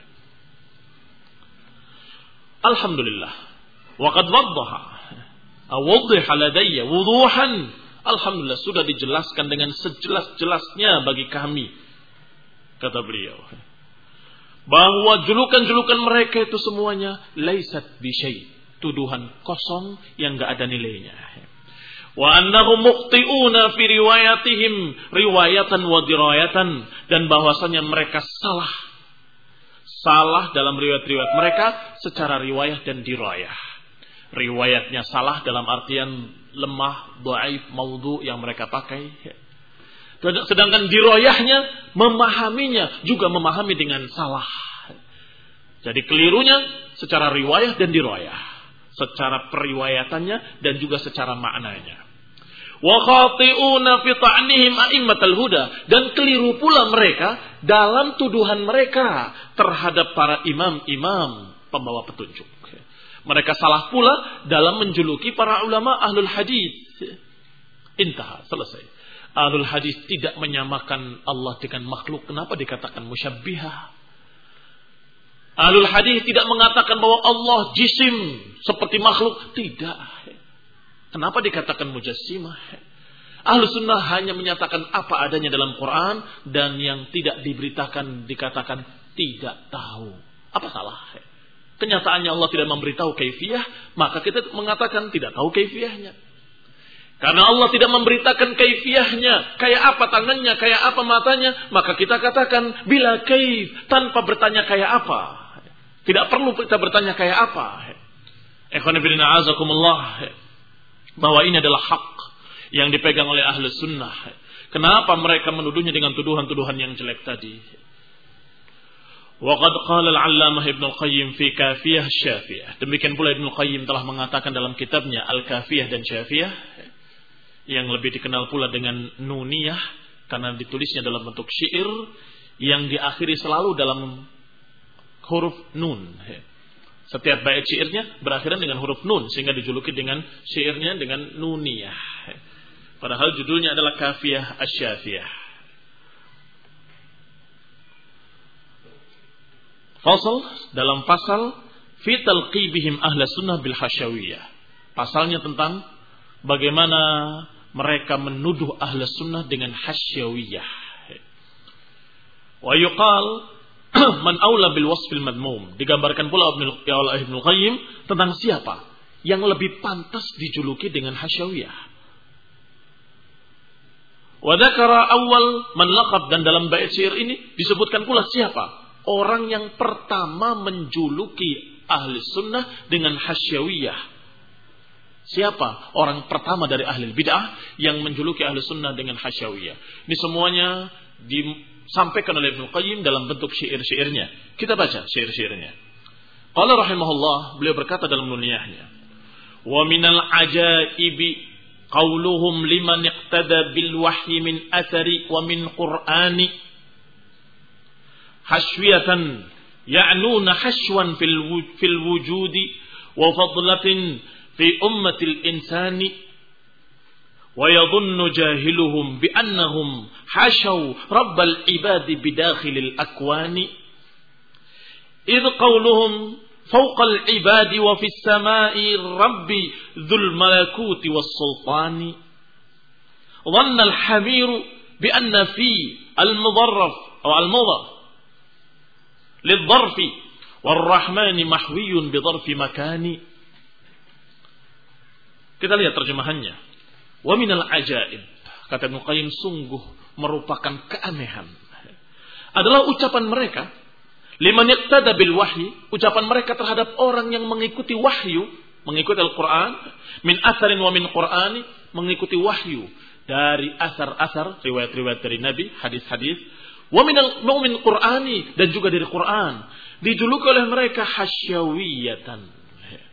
Alhamdulillah. Waqad waddaha. Awaddiha ladayya wuduhan. Alhamdulillah sudah dijelaskan dengan sejelas-jelasnya bagi kami, kata beliau, bahwa julukan-julukan mereka itu semuanya laisat bisyai, tuduhan kosong yang enggak ada nilainya. Wa annahum muqti'una fi riwayatihim riwayatan wa dirayatan, dan bahwasanya mereka salah. Salah dalam riwayat-riwayat mereka secara riwayat dan dirayah. Riwayatnya salah dalam artian lemah, dhaif, maudhu yang mereka pakai. Sedangkan dirayahnya memahaminya juga memahami dengan salah. Jadi kelirunya secara riwayat dan dirayah, secara periwayatannya dan juga secara maknanya. Wa khati'una fi ta'nihim a'immatal huda, dan keliru pula mereka dalam tuduhan mereka terhadap para imam-imam pembawa petunjuk. Mereka salah pula dalam menjuluki para ulama ahlul hadis. Intah, selesai. Ahlul hadis tidak menyamakan Allah dengan makhluk. Kenapa dikatakan musyabbihah? Ahlul hadis tidak mengatakan bahwa Allah jisim seperti makhluk. Tidak. Kenapa dikatakan mujassimah? Ahlus sunnah hanya menyatakan apa adanya dalam Quran, dan yang tidak diberitakan dikatakan tidak tahu. Apa salah? kenyataannya Allah tidak memberitahu kaifiyah, maka kita mengatakan tidak tahu kaifiyahnya. Karena Allah tidak memberitakan kaifiyahnya, kayak apa tangannya, kayak apa matanya, maka kita katakan bila kaif, tanpa bertanya kayak apa. Tidak perlu kita bertanya kayak apa. Ikhwan fillah a'azakumullah, bahwa ini adalah hak yang dipegang oleh ahli sunnah. Kenapa mereka menuduhnya dengan tuduhan-tuduhan yang jelek tadi? Waqad qala al-'allamah Ibnu Qayyim fi Kafiyah Syafiyah. Demikian pula Ibnu Qayyim telah mengatakan dalam kitabnya Al-Kafiyah dan Syafiyah, yang lebih dikenal pula dengan Nuniyah karena ditulisnya dalam bentuk syair yang diakhiri selalu dalam huruf nun. Setiap bait syairnya berakhiran dengan huruf nun sehingga dijuluki dengan syairnya dengan Nuniyah. Padahal judulnya adalah Kafiyah Asy-Syafiyah. Fasal dalam pasal fi talqibihim ahla sunnah bil hasyawiyah. Pasalnya tentang bagaimana mereka menuduh ahli sunnah dengan hasyawiyah. Wa yuqal man aula bil wasfil madmum. Digambarkan pula oleh Ibnu Qayyim tentang siapa yang lebih pantas dijuluki dengan hasyawiyah. Wa dzakara awal man laqab, dan dalam bait syair ini disebutkan pula siapa orang yang pertama menjuluki ahli sunnah dengan hasyawiyah. Siapa orang pertama dari ahli bid'ah yang menjuluki ahli sunnah dengan hasyawiyah? Ini semuanya disampaikan oleh Ibnu Qayyim dalam bentuk syair-syairnya. Kita baca syair-syairnya. Qala rahimahullah, beliau berkata dalam nuniyahnya, wa minal ajaibi qauluhum liman iqtada bil wahyi min athari wa min qur'ani hashwiyatan ya'nuna hashwan fil wujudi wa fadlatin fi ummatil insani wa yadhunnu jahiluhum bi annahum hashaw rabbal ibadi bidakhilil akwani idh qawluhum fawqal ibadi wa fis samai rabbi dhul malakuti was sultani dhanna al hamiru bi anna fi al mudarraf aw al mudar lid dharfi war rahmani mahwiyun bi dharfi makani. Kita lihat terjemahannya. Wa minal ajaib, kata Ibnu Qayyim, sungguh merupakan keanehan adalah ucapan mereka liman iqtada bil wahyi, ucapan mereka terhadap orang yang mengikuti wahyu, mengikuti Al-Qur'an, min atharin wa min qur'ani, mengikuti wahyu dari asar-asar, riwayat-riwayat dari Nabi, hadis-hadis, wa minal mu'min qur'ani, dan juga dari Qur'an, dijuluki oleh mereka hasyawiyatan.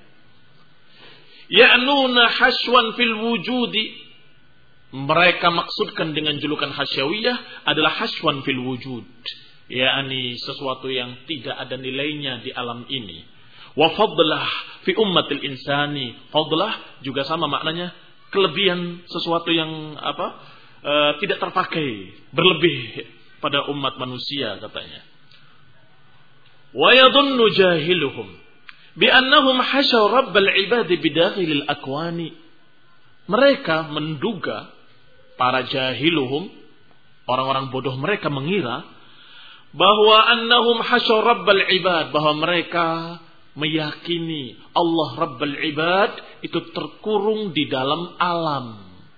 Ya'nuna hashwan fil wujudi. Mereka maksudkan dengan julukan hasyawiyah adalah hashwan fil wujud, yakni sesuatu yang tidak ada nilainya di alam ini. Wa fadlah fi ummatil insani. Fadlah juga sama maknanya kelebihan, sesuatu yang apa? E, tidak terpakai, berlebih pada umat manusia katanya. Wa yadhunnu jahiluhum bi annahum hashaw rabbal ibadi bidakhilil akwani. Mereka menduga, para jahiluhum, orang-orang bodoh mereka mengira bahwa annahum hashaw rabbal ibad, bahwa mereka meyakini Allah rabbal ibad itu terkurung di dalam alam.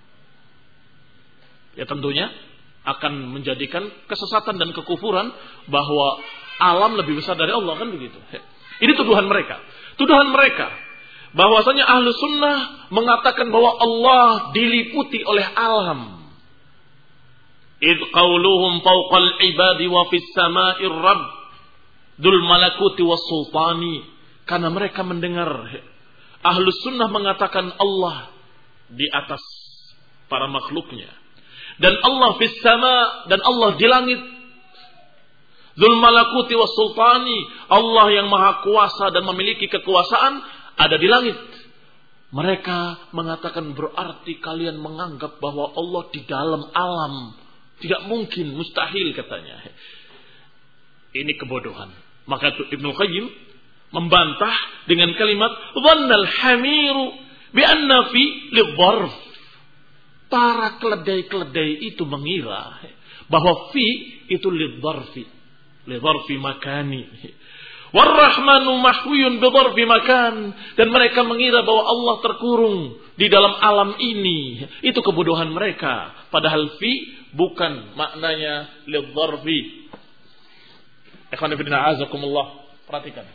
Ya tentunya akan menjadikan kesesatan dan kekufuran bahwa alam lebih besar dari Allah, kan begitu. Ini tuduhan mereka. Tuduhan mereka bahwasanya ahlu sunnah mengatakan bahwa Allah diliputi oleh alam. Idh qawluhum fawqal ibadi wa fis sama'ir rabb dul malakuti was sultani. Karena mereka mendengar ahlu sunnah mengatakan Allah di atas para makhluknya. Dan Allah fis sama, dan Allah di langit. Dzul malakuti was sultani, Allah yang maha kuasa dan memiliki kekuasaan ada di langit. Mereka mengatakan berarti kalian menganggap bahwa Allah di dalam alam. Tidak mungkin, mustahil katanya. Ini kebodohan. Maka Ibnu Qayyim membantah dengan kalimat dhannal hamiru bi anna fi lidharf. Para keledai-keledai itu mengira bahwa fi itu lidharfi. Lidharfi makani. War-Rahmanu mahwiyun bidharfi makan. Dan mereka mengira bahwa Allah terkurung di dalam alam ini. Itu kebodohan mereka. Padahal fi bukan maknanya lidharfi. Ikhwan fillah azakumullah. Perhatikan.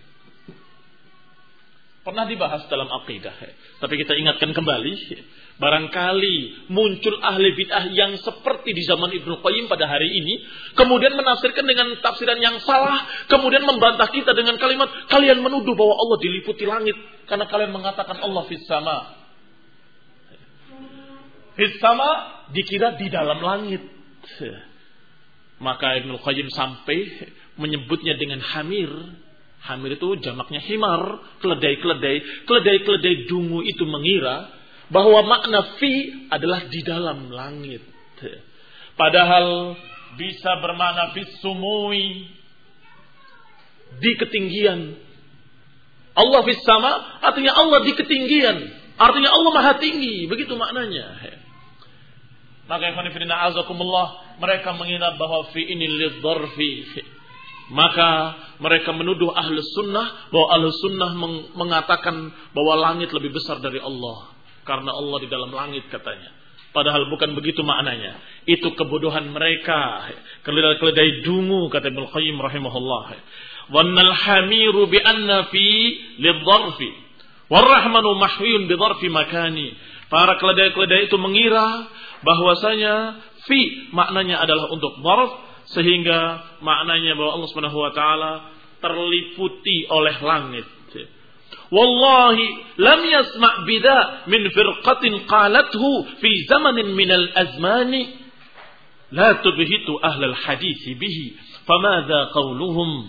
Pernah dibahas dalam akidah. Tapi kita ingatkan kembali. Barangkali muncul ahli bid'ah yang seperti di zaman Ibnu Qayyim pada hari ini. Kemudian menafsirkan dengan tafsiran yang salah. Kemudian membantah kita dengan kalimat. Kalian menuduh bahwa Allah diliputi langit. Karena kalian mengatakan Allah fis sama. Fis sama dikira di dalam langit. Maka Ibnu Qayyim sampai menyebutnya dengan hamir. Hamir itu jamaknya himar. Keledai-keledai. Keledai-keledai dungu itu mengira bahwa makna fi adalah di dalam langit. Padahal bisa bermakna fis sumui, di ketinggian. Allah fis sama artinya Allah di ketinggian. Artinya Allah maha tinggi. Begitu maknanya. Maka ikhwan fillah azakumullah, mereka mengira bahwa fi ini lidzarfi. Maka mereka menuduh ahli sunnah bahwa ahli sunnah mengatakan bahwa langit lebih besar dari Allah. Karena Allah di dalam langit katanya. Padahal bukan begitu maknanya. Itu kebodohan mereka. Keledai dungu kata Ibnu Qayyim rahimahullah. Wannal hamiru bi anna fi lidharfi. Warrahmanu mahwiyun bi dharfi makani. Para keledai-keledai itu mengira bahwasanya fi maknanya adalah untuk dharf, sehingga maknanya bahwa Allah Subhanahu wa taala terliputi oleh langit. Wallahi lam yasma' bidha min firqatin qalathu fi zamanin minal azmani la tubhitu ahlal hadith bihi famadha qawluhum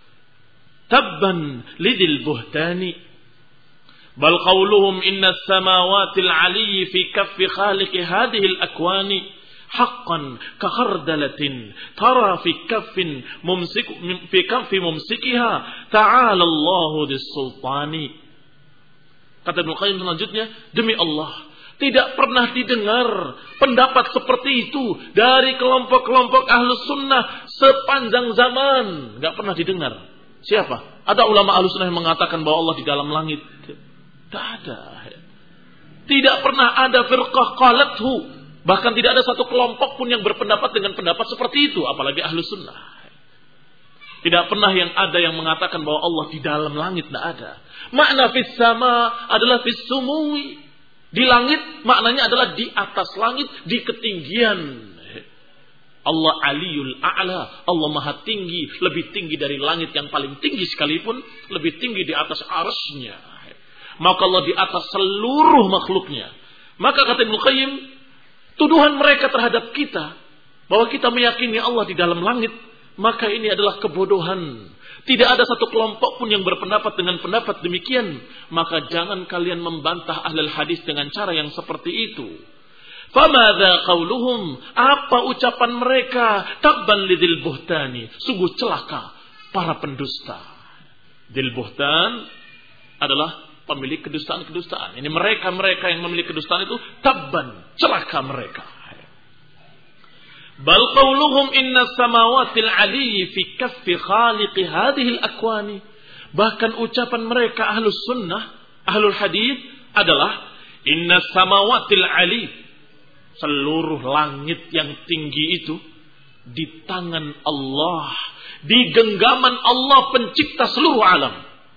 tabban lidil buhtani bal qawluhum inna as-samawati al-'aliyyi fi kaffi khaliqi hadhihi al-akwani haqqan ka khardalatin tara fi kaffin mumsik fi kaffi mumsikiha ta'ala Allahu dis-sultani. Kata Ibnu Qayyim selanjutnya, demi Allah tidak pernah didengar pendapat seperti itu dari kelompok-kelompok Ahlus Sunnah sepanjang zaman. Enggak pernah didengar. Siapa? Ada ulama Ahlus Sunnah yang mengatakan bahwa Allah di dalam langit. Tidak ada. Tidak pernah ada firqah qalathu. Bahkan tidak ada satu kelompok pun yang berpendapat dengan pendapat seperti itu. Apalagi Ahlus Sunnah. Tidak pernah yang ada yang mengatakan bahwa Allah di dalam langit. Tidak ada. Makna fis sama adalah fis sumui. Di langit maknanya adalah di atas langit. Di ketinggian. Allah aliyul a'la. Allah maha tinggi. Lebih tinggi dari langit yang paling tinggi sekalipun. Lebih tinggi di atas arsy-Nya. Maka Allah di atas seluruh makhluknya. Maka kata Ibnu Qayyim, tuduhan mereka terhadap kita bahwa kita meyakini Allah di dalam langit, maka ini adalah kebodohan. Tidak ada satu kelompok pun yang berpendapat dengan pendapat demikian. Maka jangan kalian membantah ahlul hadis dengan cara yang seperti itu. Famadza qauluhum? Apa ucapan mereka? Tabban lidil buhtani. Sungguh celaka para pendusta. Dil buhtan adalah pemilik kedustaan-kedustaan. Ini mereka-mereka yang memiliki kedustaan itu tabban, celaka mereka. Bal qauluhum inna samawati al-'aliyyi fi kaffi khaliqi hadhihi al-akwani. Bahkan ucapan mereka Ahlus Sunnah, Ahlul Hadis adalah inna samawati al-'aliyyi, seluruh langit yang tinggi itu di tangan Allah, di genggaman Allah pencipta seluruh alam.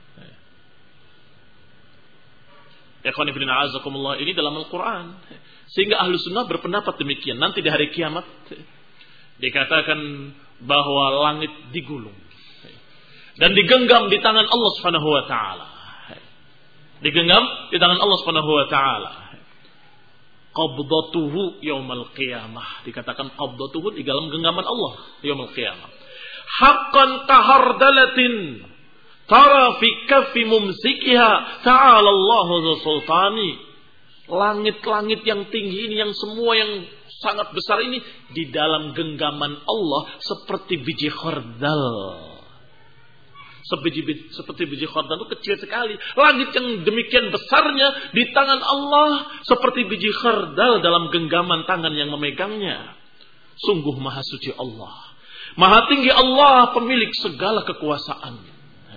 Ikhwan fillah azakumullah, ini dalam Al-Quran. Sehingga Ahlus Sunnah berpendapat demikian. Nanti di hari kiamat dikatakan bahwa langit digulung dan digenggam di tangan Allah Subhanahu wa taala. Digenggam di tangan Allah Subhanahu wa taala. Qabdatuhu yaumal qiyamah. Dikatakan qabdatuhu di dalam genggaman Allah yaumul qiyamah. Haqqan kahardalatin tara fi kaffi mumsikiha ta'ala Allahu dzultani. Langit-langit yang tinggi ini, yang semua yang sangat besar ini di dalam genggaman Allah seperti biji khardal. Sebiji, seperti biji khardal itu kecil sekali. Langit yang demikian besarnya di tangan Allah seperti biji khardal dalam genggaman tangan yang memegangnya. Sungguh maha suci Allah. Maha tinggi Allah, pemilik segala kekuasaan.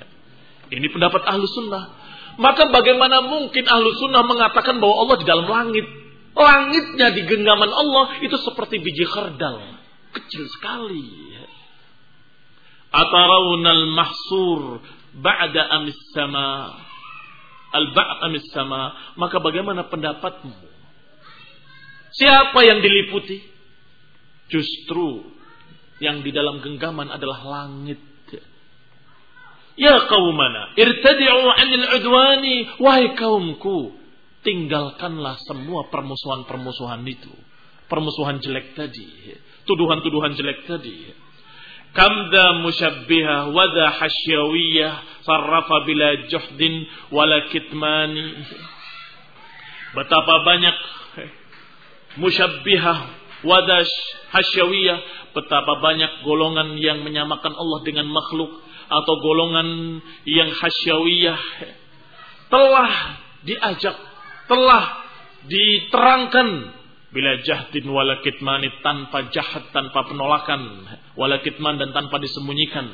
Ini pendapat ahlu sunnah. Maka bagaimana mungkin ahlu sunnah mengatakan bahwa Allah di dalam langit? Langitnya di genggaman Allah itu seperti biji khardal. Kecil sekali. Atarawunal mahsur ba'da amis sama. Al-ba'd amis sama. Maka bagaimana pendapatmu? Siapa yang diliputi? Justru yang di dalam genggaman adalah langit. Ya qaumana, irtadi'u 'anil 'udwani, wahai kaumku, tinggalkanlah semua permusuhan-permusuhan itu, permusuhan jelek tadi, tuduhan-tuduhan jelek tadi. Kamda musyabbihah wa dha hasyawiyah sarrafa bila juhdin wala kitmani. Betapa banyak musyabbihah wa dha hasyawiyah, betapa banyak golongan yang menyamakan Allah dengan makhluk, atau golongan yang hasyawiyah telah diajak, telah diterangkan bila jahdin wala kitmani, tanpa jahat, tanpa penolakan, wala kitman, dan tanpa disembunyikan.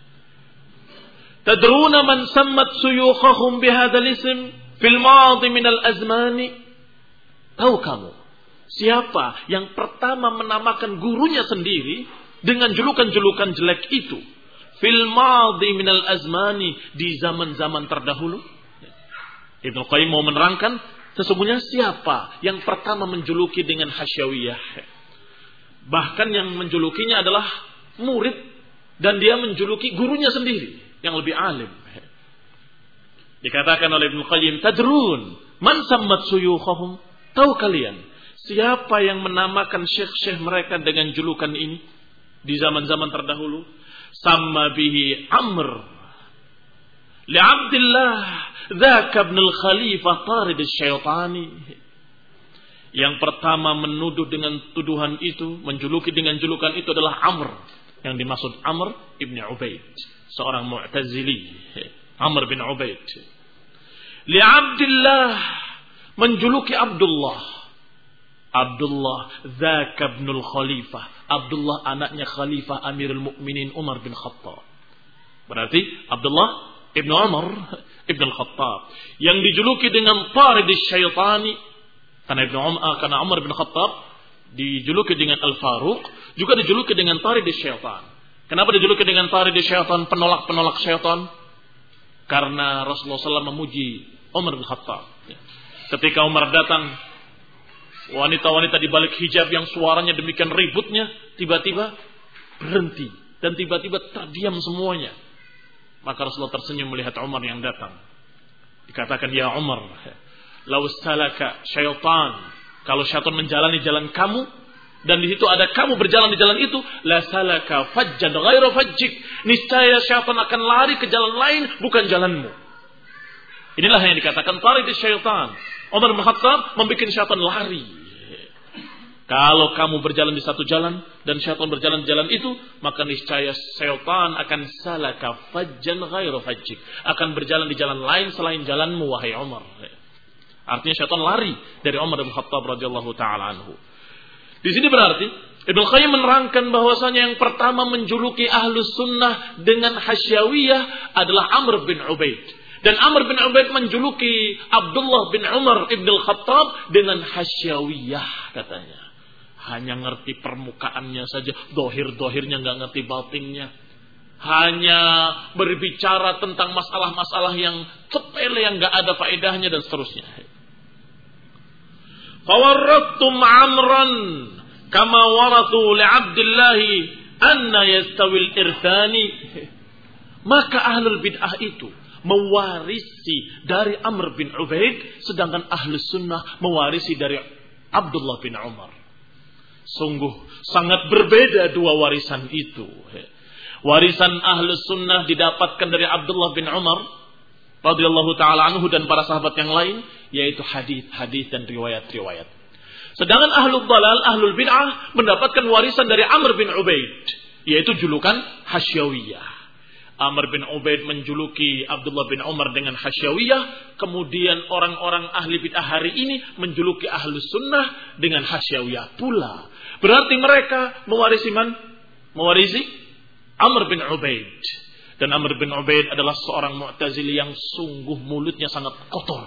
Tadruna man sammat suyukhahum bihadzal ism fil madhi min al azmani? Tahu kamu siapa yang pertama menamakan gurunya sendiri dengan julukan-julukan jelek itu? Fil madhi minal azmani, di zaman-zaman terdahulu. Ibnu Qayyim mau menerangkan sesungguhnya siapa yang pertama menjuluki dengan hasyawiyah. Bahkan yang menjulukinya adalah murid, dan dia menjuluki gurunya sendiri yang lebih alim. Dikatakan oleh Ibnu Qayyim, tadrun man sammat suyukhahum? Tahu kalian siapa yang menamakan syekh-syekh mereka dengan julukan ini di zaman-zaman terdahulu? Sama bihi Amr li Abdillah dzaka ibn al-Khalifah Tarid asy-Syaitani. Yang pertama menuduh dengan tuduhan itu, menjuluki dengan julukan itu adalah Amr. Yang dimaksud Amr ibn Ubaid, seorang Mu'tazili. Amr bin Ubaid. Li Abdillah, menjuluki Abdullah. Abdullah dzaka ibn al-Khalifah. Abdullah anaknya Khalifah Amirul Mukminin Umar bin Khattab. Berarti Abdullah ibn Umar ibn al-Khattab yang dijuluki dengan Tarid asy-Syaitani, karena Ibnu Umar, karena Umar bin Khattab dijuluki dengan Al-Faruq, juga dijuluki dengan Tarid asy-Syaitan. Kenapa dijuluki dengan Tarid asy-Syaitan, penolak-penolak syaitan? Karena Rasulullah shallallahu alaihi wasallam memuji Umar bin Khattab. Ketika Umar datang, wanita-wanita di balik hijab yang suaranya demikian ributnya tiba-tiba berhenti dan tiba-tiba terdiam semuanya. Maka Rasulullah tersenyum melihat Umar yang datang. Dikatakan, ya Umar, law salaka syaitan, kalau syaitan menjalani jalan kamu dan di situ ada kamu berjalan di jalan itu, la salaka fajjan ghairu fajjik, niscaya syaitan akan lari ke jalan lain bukan jalanmu. Inilah yang dikatakan tarid syaitan. Umar bin Khattab membuat syaitan lari. Kalau kamu berjalan di satu jalan dan syaitan berjalan di jalan itu, maka niscaya syaitan akan salaka fajjan ghairu fajjik, akan berjalan di jalan lain selain jalanmu wahai Umar. Artinya syaitan lari dari Umar bin Khattab radhiyallahu taala anhu. Di sini berarti Ibnu Qayyim menerangkan bahwasanya yang pertama menjuluki Ahlus Sunnah dengan hasyawiyah adalah Amr bin Ubaid. Dan Amr bin Ubaid menjuluki Abdullah bin Umar ibn al-Khattab dengan hasyawiyah katanya. Hanya ngerti permukaannya saja, dohir-dohirnya nggak ngerti batinnya. Hanya berbicara tentang masalah-masalah yang sepele, yang nggak ada faedahnya dan seterusnya. Fawarrattum Amran kama waratu li Abdillah anna yastawil irthani. Maka ahlul bid'ah itu mewarisi dari Amr bin Ubaid, sedangkan Ahlus Sunnah mewarisi dari Abdullah bin Umar. Sungguh sangat berbeda dua warisan itu. Warisan Ahlus Sunnah didapatkan dari Abdullah bin Umar radhiyallahu taala anhu dan para sahabat yang lain, yaitu hadis-hadis dan riwayat-riwayat. Sedangkan Ahlul Dalal, Ahlul Bid'ah mendapatkan warisan dari Amr bin Ubaid, yaitu julukan hasyawiyah. Amr bin Ubaid menjuluki Abdullah bin Umar dengan hasyawiyah. Kemudian orang-orang ahli bid'ah hari ini menjuluki Ahlus Sunnah dengan hasyawiyah pula. Berarti mereka mewarisi man? Mewarisi Amr bin Ubaid. Dan Amr bin Ubaid adalah seorang Mu'tazili yang sungguh mulutnya sangat kotor.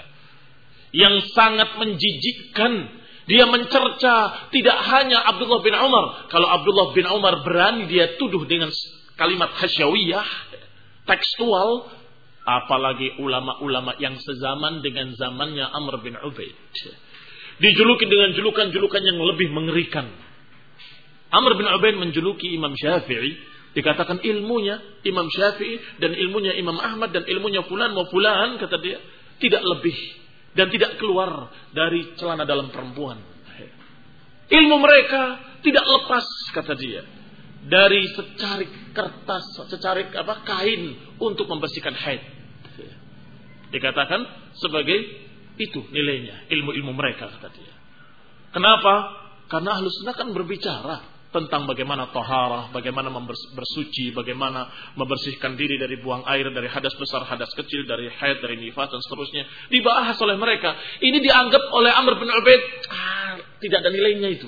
Yang sangat menjijikkan. Dia mencerca tidak hanya Abdullah bin Umar. Kalau Abdullah bin Umar berani dia tuduh dengan kalimat hasyawiyah, tekstual, apalagi ulama-ulama yang sezaman dengan zamannya Amr bin Ubaid. Dijuluki dengan julukan-julukan yang lebih mengerikan. Amr bin Ubaid menjuluki Imam Syafi'i, dikatakan ilmunya Imam Syafi'i dan ilmunya Imam Ahmad dan ilmunya fulan wa fulan, kata dia, tidak lebih dan tidak keluar dari celana dalam perempuan. Ilmu mereka tidak lepas, kata dia, dari secarik kertas, secarik apa kain untuk membersihkan haid. Dikatakan sebagai itu nilainya, ilmu-ilmu mereka, kata dia. Kenapa? Karena Ahlus Sunnah kan berbicara tentang bagaimana taharah, bagaimana bersuci, bagaimana membersihkan diri dari buang air, dari hadas besar, hadas kecil, dari haid, dari nifas dan seterusnya. Dibahas oleh mereka. Ini dianggap oleh Amr bin Ubaid ah, tidak ada nilainya itu.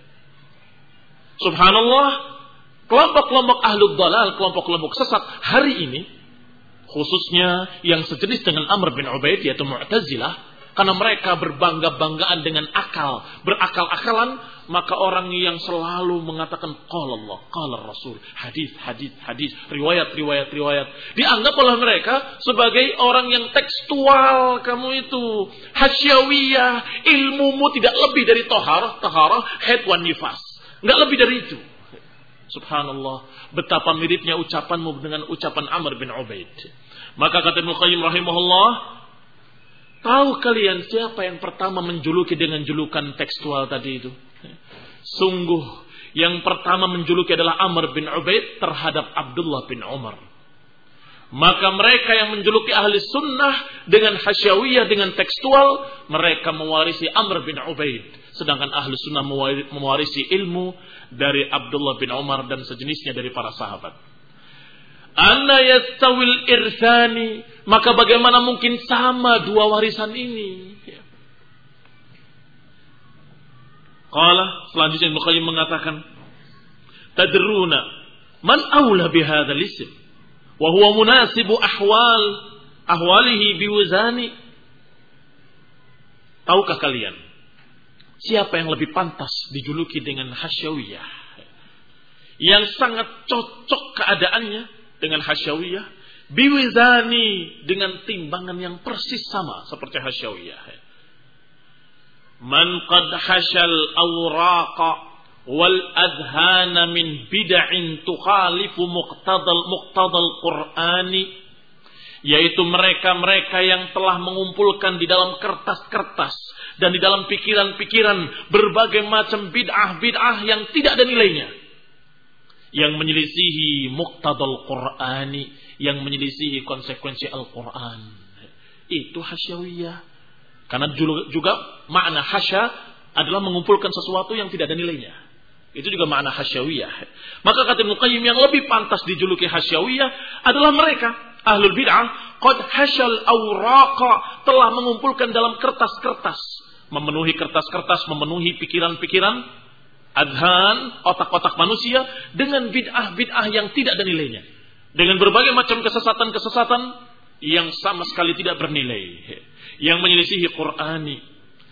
Subhanallah, kelompok-kelompok ahlul dalal, kelompok-kelompok sesat hari ini, khususnya yang sejenis dengan Amr bin Ubaid, yaitu Mu'tazilah, karena mereka berbangga-banggaan dengan akal, berakal-akalan, maka orang yang selalu mengatakan qala Allah, qala Rasul, hadis, hadis, hadis, riwayat, riwayat, riwayat, dianggap oleh mereka sebagai orang yang tekstual. Kamu itu hasyawiyah, ilmumu tidak lebih dari taharah, taharah, haid wan nifas, enggak lebih dari itu. Subhanallah, betapa miripnya ucapanmu dengan ucapan Amr bin Ubaid. Maka kata Ibnu Qayyim rahimahullah, tahu kalian siapa yang pertama menjuluki dengan julukan tekstual tadi itu? Sungguh yang pertama menjuluki adalah Amr bin Ubaid terhadap Abdullah bin Umar. Maka mereka yang menjuluki ahli sunnah dengan hasyawiyah, dengan tekstual, mereka mewarisi Amr bin Ubaid. Sedangkan ahli sunnah mewarisi ilmu dari Abdullah bin Umar dan sejenisnya dari para sahabat. Anna yastawil irthani, maka bagaimana mungkin sama dua warisan ini? Qala, selanjutnya Ibnu Qayyim mengatakan, tadruna man aula bihadzal ism wa huwa munasibu ahwal ahwalihi biwazani. Tahukah kalian siapa yang lebih pantas dijuluki dengan hasyawiyah, yang sangat cocok keadaannya dengan hasyawiyah, biwizani, dengan timbangan yang persis sama seperti hasyawiyah. Man qad hashal awraqa wal adhana min bid'in tukhalifu muqtadal muqtadal qur'ani, yaitu mereka-mereka yang telah mengumpulkan di dalam kertas-kertas dan di dalam pikiran-pikiran berbagai macam bid'ah-bid'ah yang tidak ada nilainya, yang menyelisihi muqtadal qur'ani, yang menyelisihi konsekuensi Al-Quran. Itu hasyawiyah. Karena juga makna hasya adalah mengumpulkan sesuatu yang tidak ada nilainya. Itu juga makna hasyawiyah. Maka kata Ibnu Qayyim, yang lebih pantas dijuluki hasyawiyah adalah mereka ahlul bid'ah qad hasyal awraqa, telah mengumpulkan dalam kertas-kertas, memenuhi kertas-kertas, memenuhi pikiran-pikiran, adhan, otak-otak manusia dengan bid'ah-bid'ah yang tidak ada nilainya, dengan berbagai macam kesesatan-kesesatan yang sama sekali tidak bernilai, yang menyelisihi Qur'ani.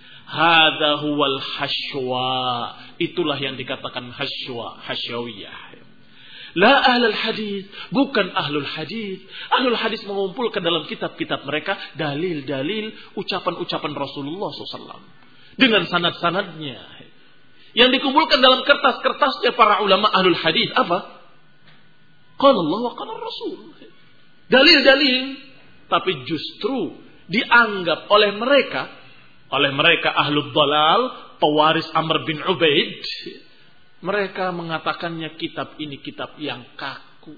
Hadza huwal hasywa, itulah yang dikatakan hasywa, hasyawiyah. La ahlul hadis, bukan ahlul hadis. Ahlul hadis mengumpulkan dalam kitab-kitab mereka dalil-dalil, ucapan-ucapan Rasulullah shallallahu alaihi wasallam dengan sanad-sanadnya. Yang dikumpulkan dalam kertas-kertasnya para ulama ahlul hadis apa? Qala Allah wa qala Rasul. Dalil-dalil, tapi justru dianggap oleh mereka, oleh mereka ahlul dalal, pewaris Amr bin Ubaid, mereka mengatakannya kitab ini kitab yang kaku.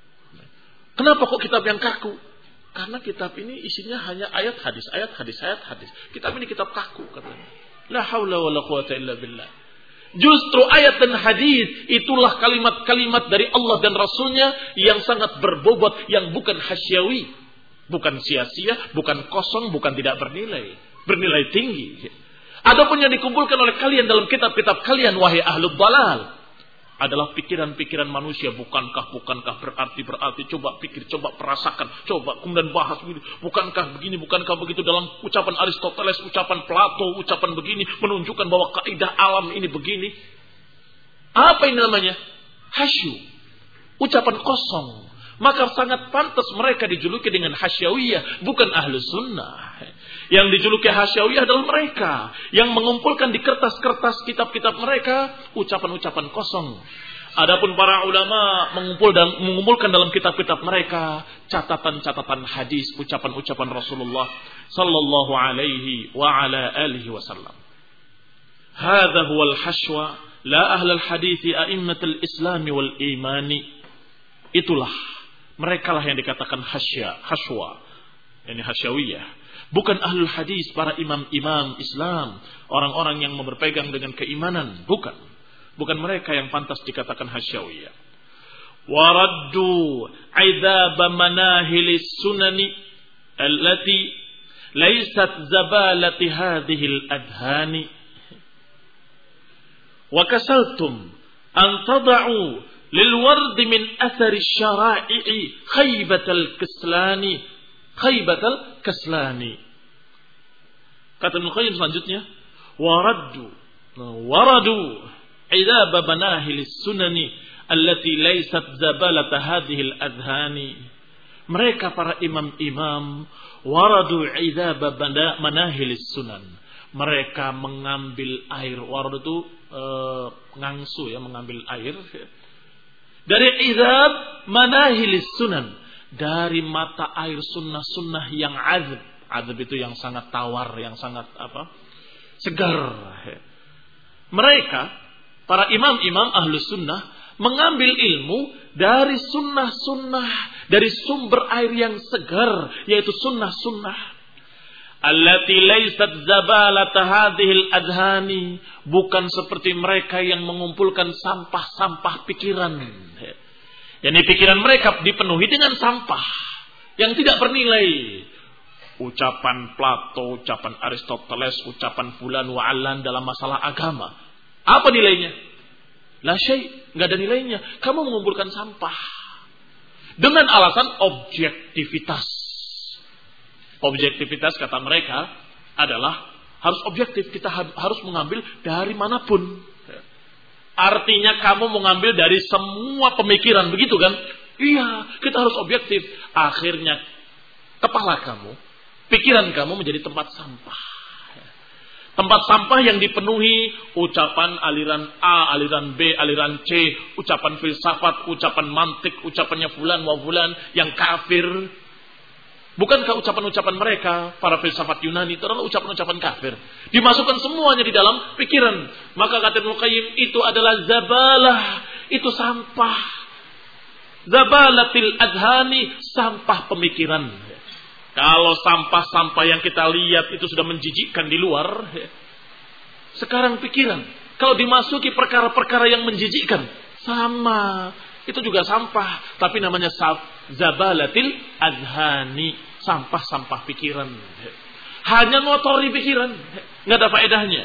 Kenapa kok kitab yang kaku? Karena kitab ini isinya hanya ayat hadis, ayat hadis, ayat hadis. Kitab ini kitab kaku katanya. La haula wala quwata illa billah. Justru ayat dan hadis itulah kalimat-kalimat dari Allah dan Rasulnya yang sangat berbobot, yang bukan hasyawi, bukan sia-sia, bukan kosong, bukan tidak bernilai, bernilai tinggi. Adapun yang dikumpulkan oleh kalian dalam kitab-kitab kalian, wahai ahlul dalal, adalah pikiran-pikiran manusia. Bukankah, bukankah berarti, berarti. Coba pikir, coba perasakan. Coba kemudian bahas begini. Bukankah begini, bukankah begitu. Dalam ucapan Aristoteles, ucapan Plato, ucapan begini. Menunjukkan bahwa kaidah alam ini begini. Apa ini namanya? Hasyu. Ucapan kosong. Maka sangat pantas mereka dijuluki dengan hasyawiyah. Bukan ahlu sunnah. Yang dijuluki hasyawiyah adalah mereka yang mengumpulkan di kertas-kertas kitab-kitab mereka ucapan-ucapan kosong. Adapun para ulama mengumpul dan mengumpulkan dalam kitab-kitab mereka catatan-catatan hadis, ucapan-ucapan Rasulullah sallallahu alaihi wa ala alihi wasallam. Hadza huwal hashwa la ahlul hadits a'immatul islam wal imani. Itulah mereka lah yang dikatakan hasya, haswa. Ini hasyawiyah. Bukan ahlul hadis, para imam-imam Islam, orang-orang yang berpegang dengan keimanan, bukan. Bukan mereka yang pantas dikatakan hasyawiyah. Waraddu aidab manahilis sunani allati laysat zabalati hadhihi al-adhani. Wa kasaltum an tad'u lil ward min athari syara'i khaybatal kislani khaybatal kaslani. Kata Ibnu Qayyim selanjutnya, waraddu waradu idab banahilis sunani allati laysat zabalata hadhihi al-adhani. Mereka para imam-imam waradu idab manahilis sunan. Mereka mengambil air. Waradu itu e, ngangsu ya, mengambil air dari idab manahilis sunan, dari mata air sunnah-sunnah yang azab. Azab itu yang sangat tawar, yang sangat apa? Segar. Mereka, para imam-imam ahlu sunnah, mengambil ilmu dari sunnah-sunnah, dari sumber air yang segar, yaitu sunnah-sunnah. Allati laysat zabalata hadhil adhani. Bukan seperti mereka yang mengumpulkan sampah-sampah pikiran. Yani pikiran mereka dipenuhi dengan sampah yang tidak bernilai. Ucapan Plato, ucapan Aristoteles, ucapan fulan wa alan dalam masalah agama. Apa nilainya? La syai', enggak ada nilainya. Kamu mengumpulkan sampah dengan alasan objektivitas. Objektivitas kata mereka adalah harus objektif. Kita harus mengambil dari manapun. Artinya kamu mengambil dari semua pemikiran, begitu kan? Iya, kita harus objektif. Akhirnya kepala kamu, pikiran kamu menjadi tempat sampah. Tempat sampah yang dipenuhi ucapan aliran A, aliran B, aliran C, ucapan filsafat, ucapan mantik, ucapannya fulan wa fulan yang kafir. Bukankah ucapan-ucapan mereka, para filsafat Yunani, itu adalah ucapan-ucapan kafir. Dimasukkan semuanya di dalam pikiran. Maka kata Ibnu Qayyim, itu adalah zabalah, itu sampah. Zabalatil adhani, sampah pemikiran. Kalau sampah-sampah yang kita lihat itu sudah menjijikkan di luar, sekarang pikiran. Kalau dimasuki perkara-perkara yang menjijikkan, sama. Itu juga sampah. Tapi namanya zabalatil adhani, sampah-sampah pikiran. Hanya ngotori pikiran, nggak ada faedahnya.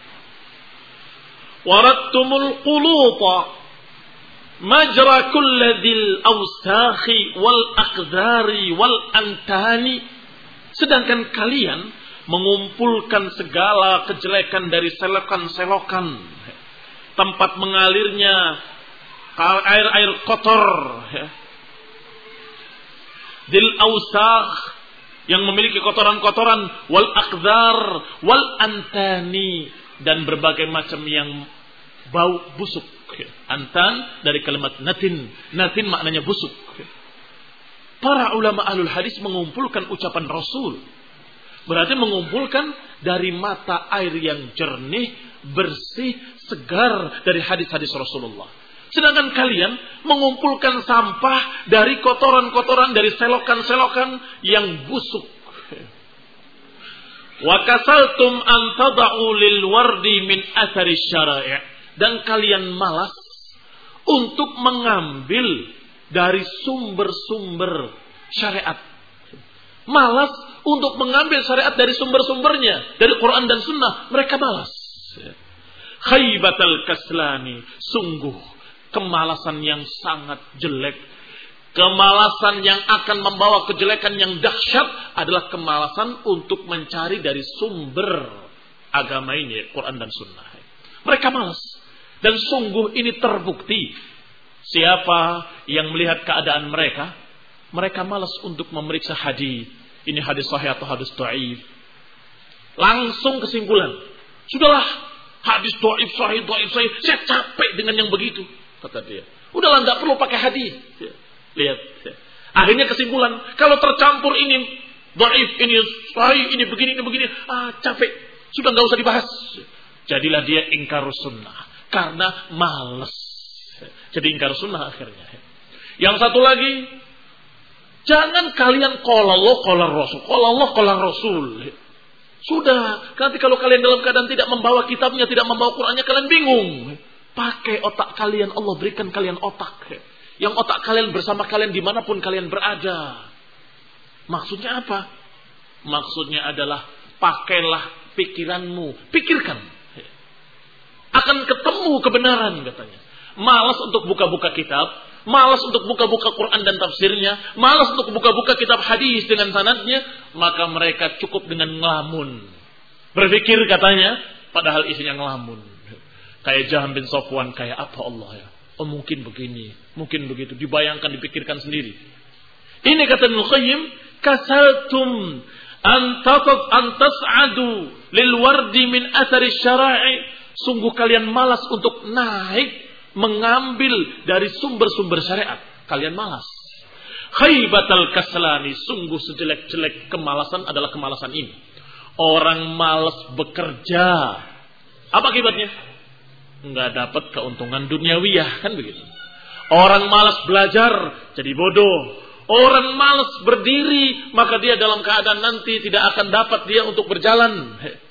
Warattumul quluta majra kulladil awsakhi wal aqdari wal antani. Sedangkan kalian mengumpulkan segala kejelekan dari selokan-selokan, tempat mengalirnya air-air kotor, ya. Dil awsakh, yang memiliki kotoran-kotoran, wal aqdar wal antani, dan berbagai macam yang bau busuk. Antan dari kalimat natin. Natin maknanya busuk. Para ulama ahlul hadis mengumpulkan ucapan Rasul. Berarti mengumpulkan dari mata air yang jernih, bersih, segar dari hadis-hadis Rasulullah. Sedangkan kalian mengumpulkan sampah dari kotoran-kotoran, dari selokan-selokan yang busuk. Wa kasaltum an tad'u lil wardi min athari syara'i'. Dan kalian malas untuk mengambil dari sumber-sumber syariat. Malas untuk mengambil syariat dari sumber-sumbernya, dari Quran dan Sunnah. Mereka malas. Khaybatal kaslani, sungguh kemalasan yang sangat jelek. Kemalasan yang akan membawa kejelekan yang dahsyat adalah kemalasan untuk mencari dari sumber agama ini, Quran dan Sunnah. Mereka malas. Dan sungguh ini terbukti. Siapa yang melihat keadaan mereka, mereka malas untuk memeriksa hadis. Ini hadis sahih atau hadis dhaif. Langsung kesimpulan. Sudahlah, hadis dhaif, sahih, dhaif, sahih. Saya capek dengan yang begitu, kata dia. Udahlah, enggak perlu pakai hadis. Lihat. Akhirnya kesimpulan, kalau tercampur ini dhaif, ini sahih, ini begini, ini begini, ah capek. Sudah enggak usah dibahas. Jadilah dia ingkar sunnah karena malas. Jadi ingkar sunnah akhirnya. Yang satu lagi, jangan kalian qala Allah qala Rasul, qala Allah qala Rasul. Sudah, nanti kalau kalian dalam keadaan tidak membawa kitabnya, tidak membawa Qur'annya, kalian bingung. Pakai otak kalian, Allah berikan kalian otak. Yang otak kalian bersama kalian dimanapun kalian berada. Maksudnya apa? Maksudnya adalah pakailah pikiranmu. Pikirkan. Akan ketemu kebenaran katanya. Malas untuk buka-buka kitab. Malas untuk buka-buka Quran dan tafsirnya. Malas untuk buka-buka kitab hadis dengan sanadnya. Maka mereka cukup dengan ngelamun. Berpikir katanya. Padahal isinya ngelamun. Kayak Jaham bin Safwan. Kayak apa Allah ya? Oh mungkin begini, mungkin begitu. Dibayangkan, dipikirkan sendiri. Ini kata Ibnu Qayyim, kasaltum an tas'adu lil wardi min athari syara'i. Sungguh kalian malas untuk naik, mengambil dari sumber-sumber syariat. Kalian malas. Khaybatal kaslani. Sungguh sejelek-jelek kemalasan adalah kemalasan ini. Orang malas bekerja. Apa akibatnya? Enggak dapat keuntungan duniawiyah, kan begitu. Orang malas belajar jadi bodoh. Orang malas berdiri, maka dia dalam keadaan nanti tidak akan dapat dia untuk berjalan.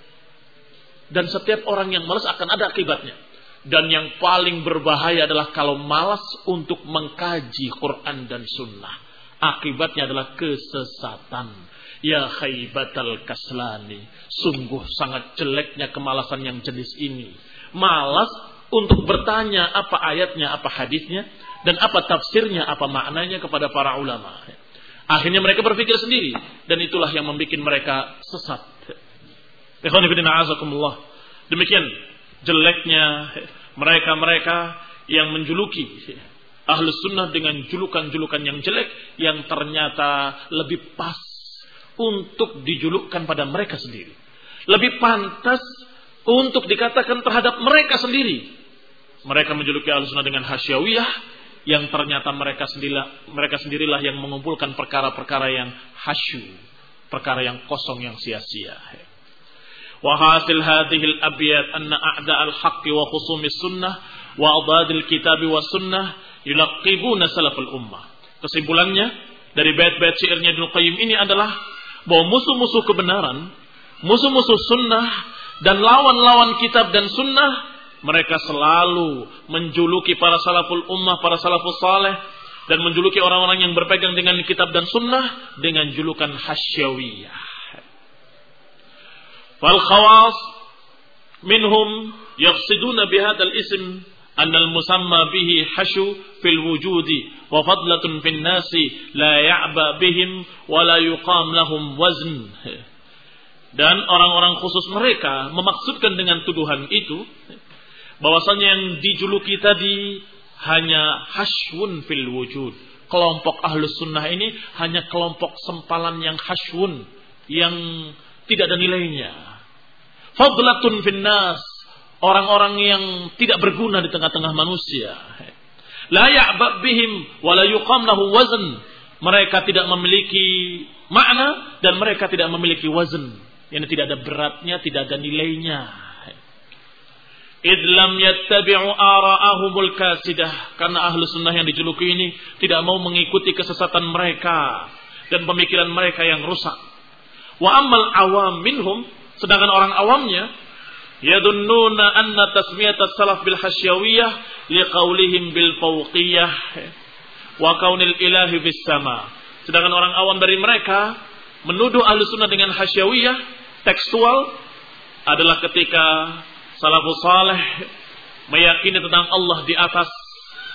Dan setiap orang yang malas akan ada akibatnya. Dan yang paling berbahaya adalah kalau malas untuk mengkaji Quran dan Sunnah. Akibatnya adalah kesesatan. Ya khaybatal kaslani. Sungguh sangat jeleknya kemalasan yang jenis ini. Malas untuk bertanya apa ayatnya, apa hadisnya, dan apa tafsirnya, apa maknanya kepada para ulama. Akhirnya mereka berpikir sendiri, dan itulah yang membuat mereka sesat. Ikhwan fillah, azakumullah. Demikian jeleknya mereka-mereka yang menjuluki Ahlus Sunnah dengan julukan-julukan yang jelek, yang ternyata lebih pas untuk dijulukkan pada mereka sendiri. Lebih pantas untuk dikatakan terhadap mereka sendiri. Mereka menjuluki Ahlussunnah dengan hasyawiyah, yang ternyata mereka sendirilah, mereka sendirilah yang mengumpulkan perkara-perkara yang hasyu, perkara yang kosong, yang sia-sia. Wa hasil hadhil abyat anna a'da al-haqqi wa khusumi sunnah wa adadil kitabi wa sunnah yulaqibuna salaful ummah. Kesimpulannya dari bait-bait syairnya Ibnu Qayyim ini adalah bahwa musuh-musuh kebenaran, musuh-musuh sunnah, dan lawan-lawan kitab dan sunnah, mereka selalu menjuluki para salaful ummah, para salafus saleh, dan menjuluki orang-orang yang berpegang dengan kitab dan sunnah dengan julukan hasyawiyah. Fal khawas minhum yaqsiduna bihadzal ism annal musamma bihi hasyu fil wujudi wa fadlatun fin nasi la ya'ba bihim wa la yuqam lahum wazn. Dan orang-orang khusus mereka memaksudkan dengan tuduhan itu bahwasanya yang dijuluki tadi hanya hasyun fil wujud. Kelompok Ahlus Sunnah ini hanya kelompok sempalan yang hasyun, yang tidak ada nilainya. Fadlatun fin nas, orang-orang yang tidak berguna di tengah-tengah manusia. La ya'ba bihim wa la yuqam lahu wazn. Mereka tidak memiliki makna dan mereka tidak memiliki wazn. Yang tidak ada beratnya, tidak ada nilainya. Idlam yattabi'u ara'ahumul kasidah. Karena ahlu sunnah yang dijuluki ini tidak mau mengikuti kesesatan mereka dan pemikiran mereka yang rusak. Wa ammal awam minhum, sedangkan orang awamnya, yadunnuna anna tasmiyatas salaf bil hasyawiyah liqaulihim bil fawqiyah wa kaunil ilahi bis sama. Sedangkan orang awam dari mereka menuduh ahlu sunnah dengan hasyawiyah tekstual adalah ketika salafus saleh meyakini tentang Allah di atas,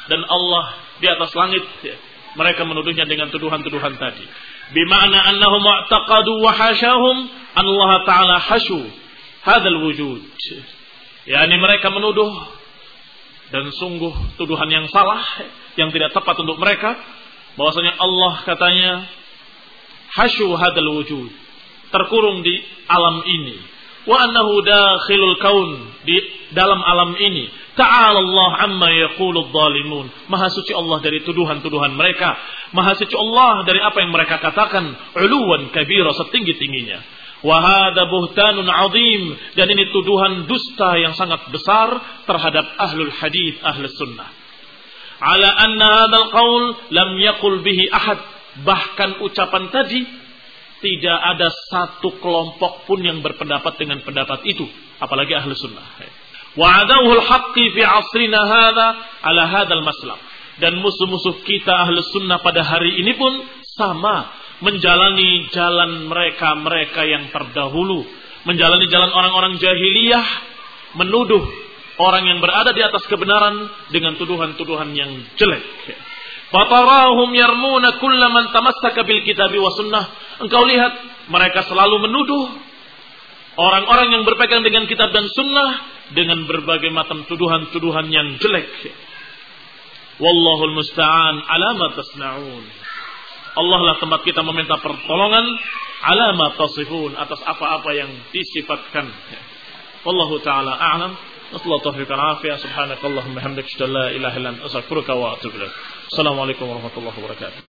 dan Allah di atas langit. Mereka menuduhnya dengan tuduhan-tuduhan tadi. Bima'na annahum mu'taqadu wa hashahum Allah Ta'ala hasyu hadzal wujud. yakni mereka menuduh, dan sungguh tuduhan yang salah, yang tidak tepat untuk mereka, bahwasanya Allah katanya hasyu hadzal wujud, terkurung di alam ini, wa annahu dakhilul kaun, di dalam alam ini. Ta'ala Allah amma yaquludz zalimun. Maha suci Allah dari tuduhan-tuduhan mereka. Maha suci Allah dari apa yang mereka katakan. Uluwan kabira, setinggi-tingginya. Wa hadza buhtanun 'adzim, dan ini tuduhan dusta yang sangat besar terhadap ahlul hadis, ahlus sunnah. Ala anna hadzal qaul lam yaqul bihi ahad. Bahkan ucapan tadi tidak ada satu kelompok pun yang berpendapat dengan pendapat itu, apalagi ahlus sunnah. Wa'adawul haqqi fi asrina hadha ala hadzal maslak. Dan musuh-musuh kita ahlus sunnah pada hari ini pun sama, menjalani jalan mereka-mereka yang terdahulu, menjalani jalan orang-orang jahiliyah, menuduh orang yang berada di atas kebenaran dengan tuduhan-tuduhan yang jelek. Fatarahum yarmuna kullaman tamassaka bil kitabi wa sunnah. Engkau lihat mereka selalu menuduh orang-orang yang berpegang dengan kitab dan sunnah dengan berbagai macam tuduhan-tuduhan yang jelek. Wallahul musta'an ala ma tasna'un. Allah lah tempat kita meminta pertolongan ala ma tasifun, atas apa-apa yang disifatkan. Wallahu ta'ala a'lam. Nasallahu taufiq wal afiyah. Subhanakallahumma hamdaka, la ilaha illa anta, astaghfiruka wa atubu ilaik. Assalamualaikum warahmatullahi wabarakatuh.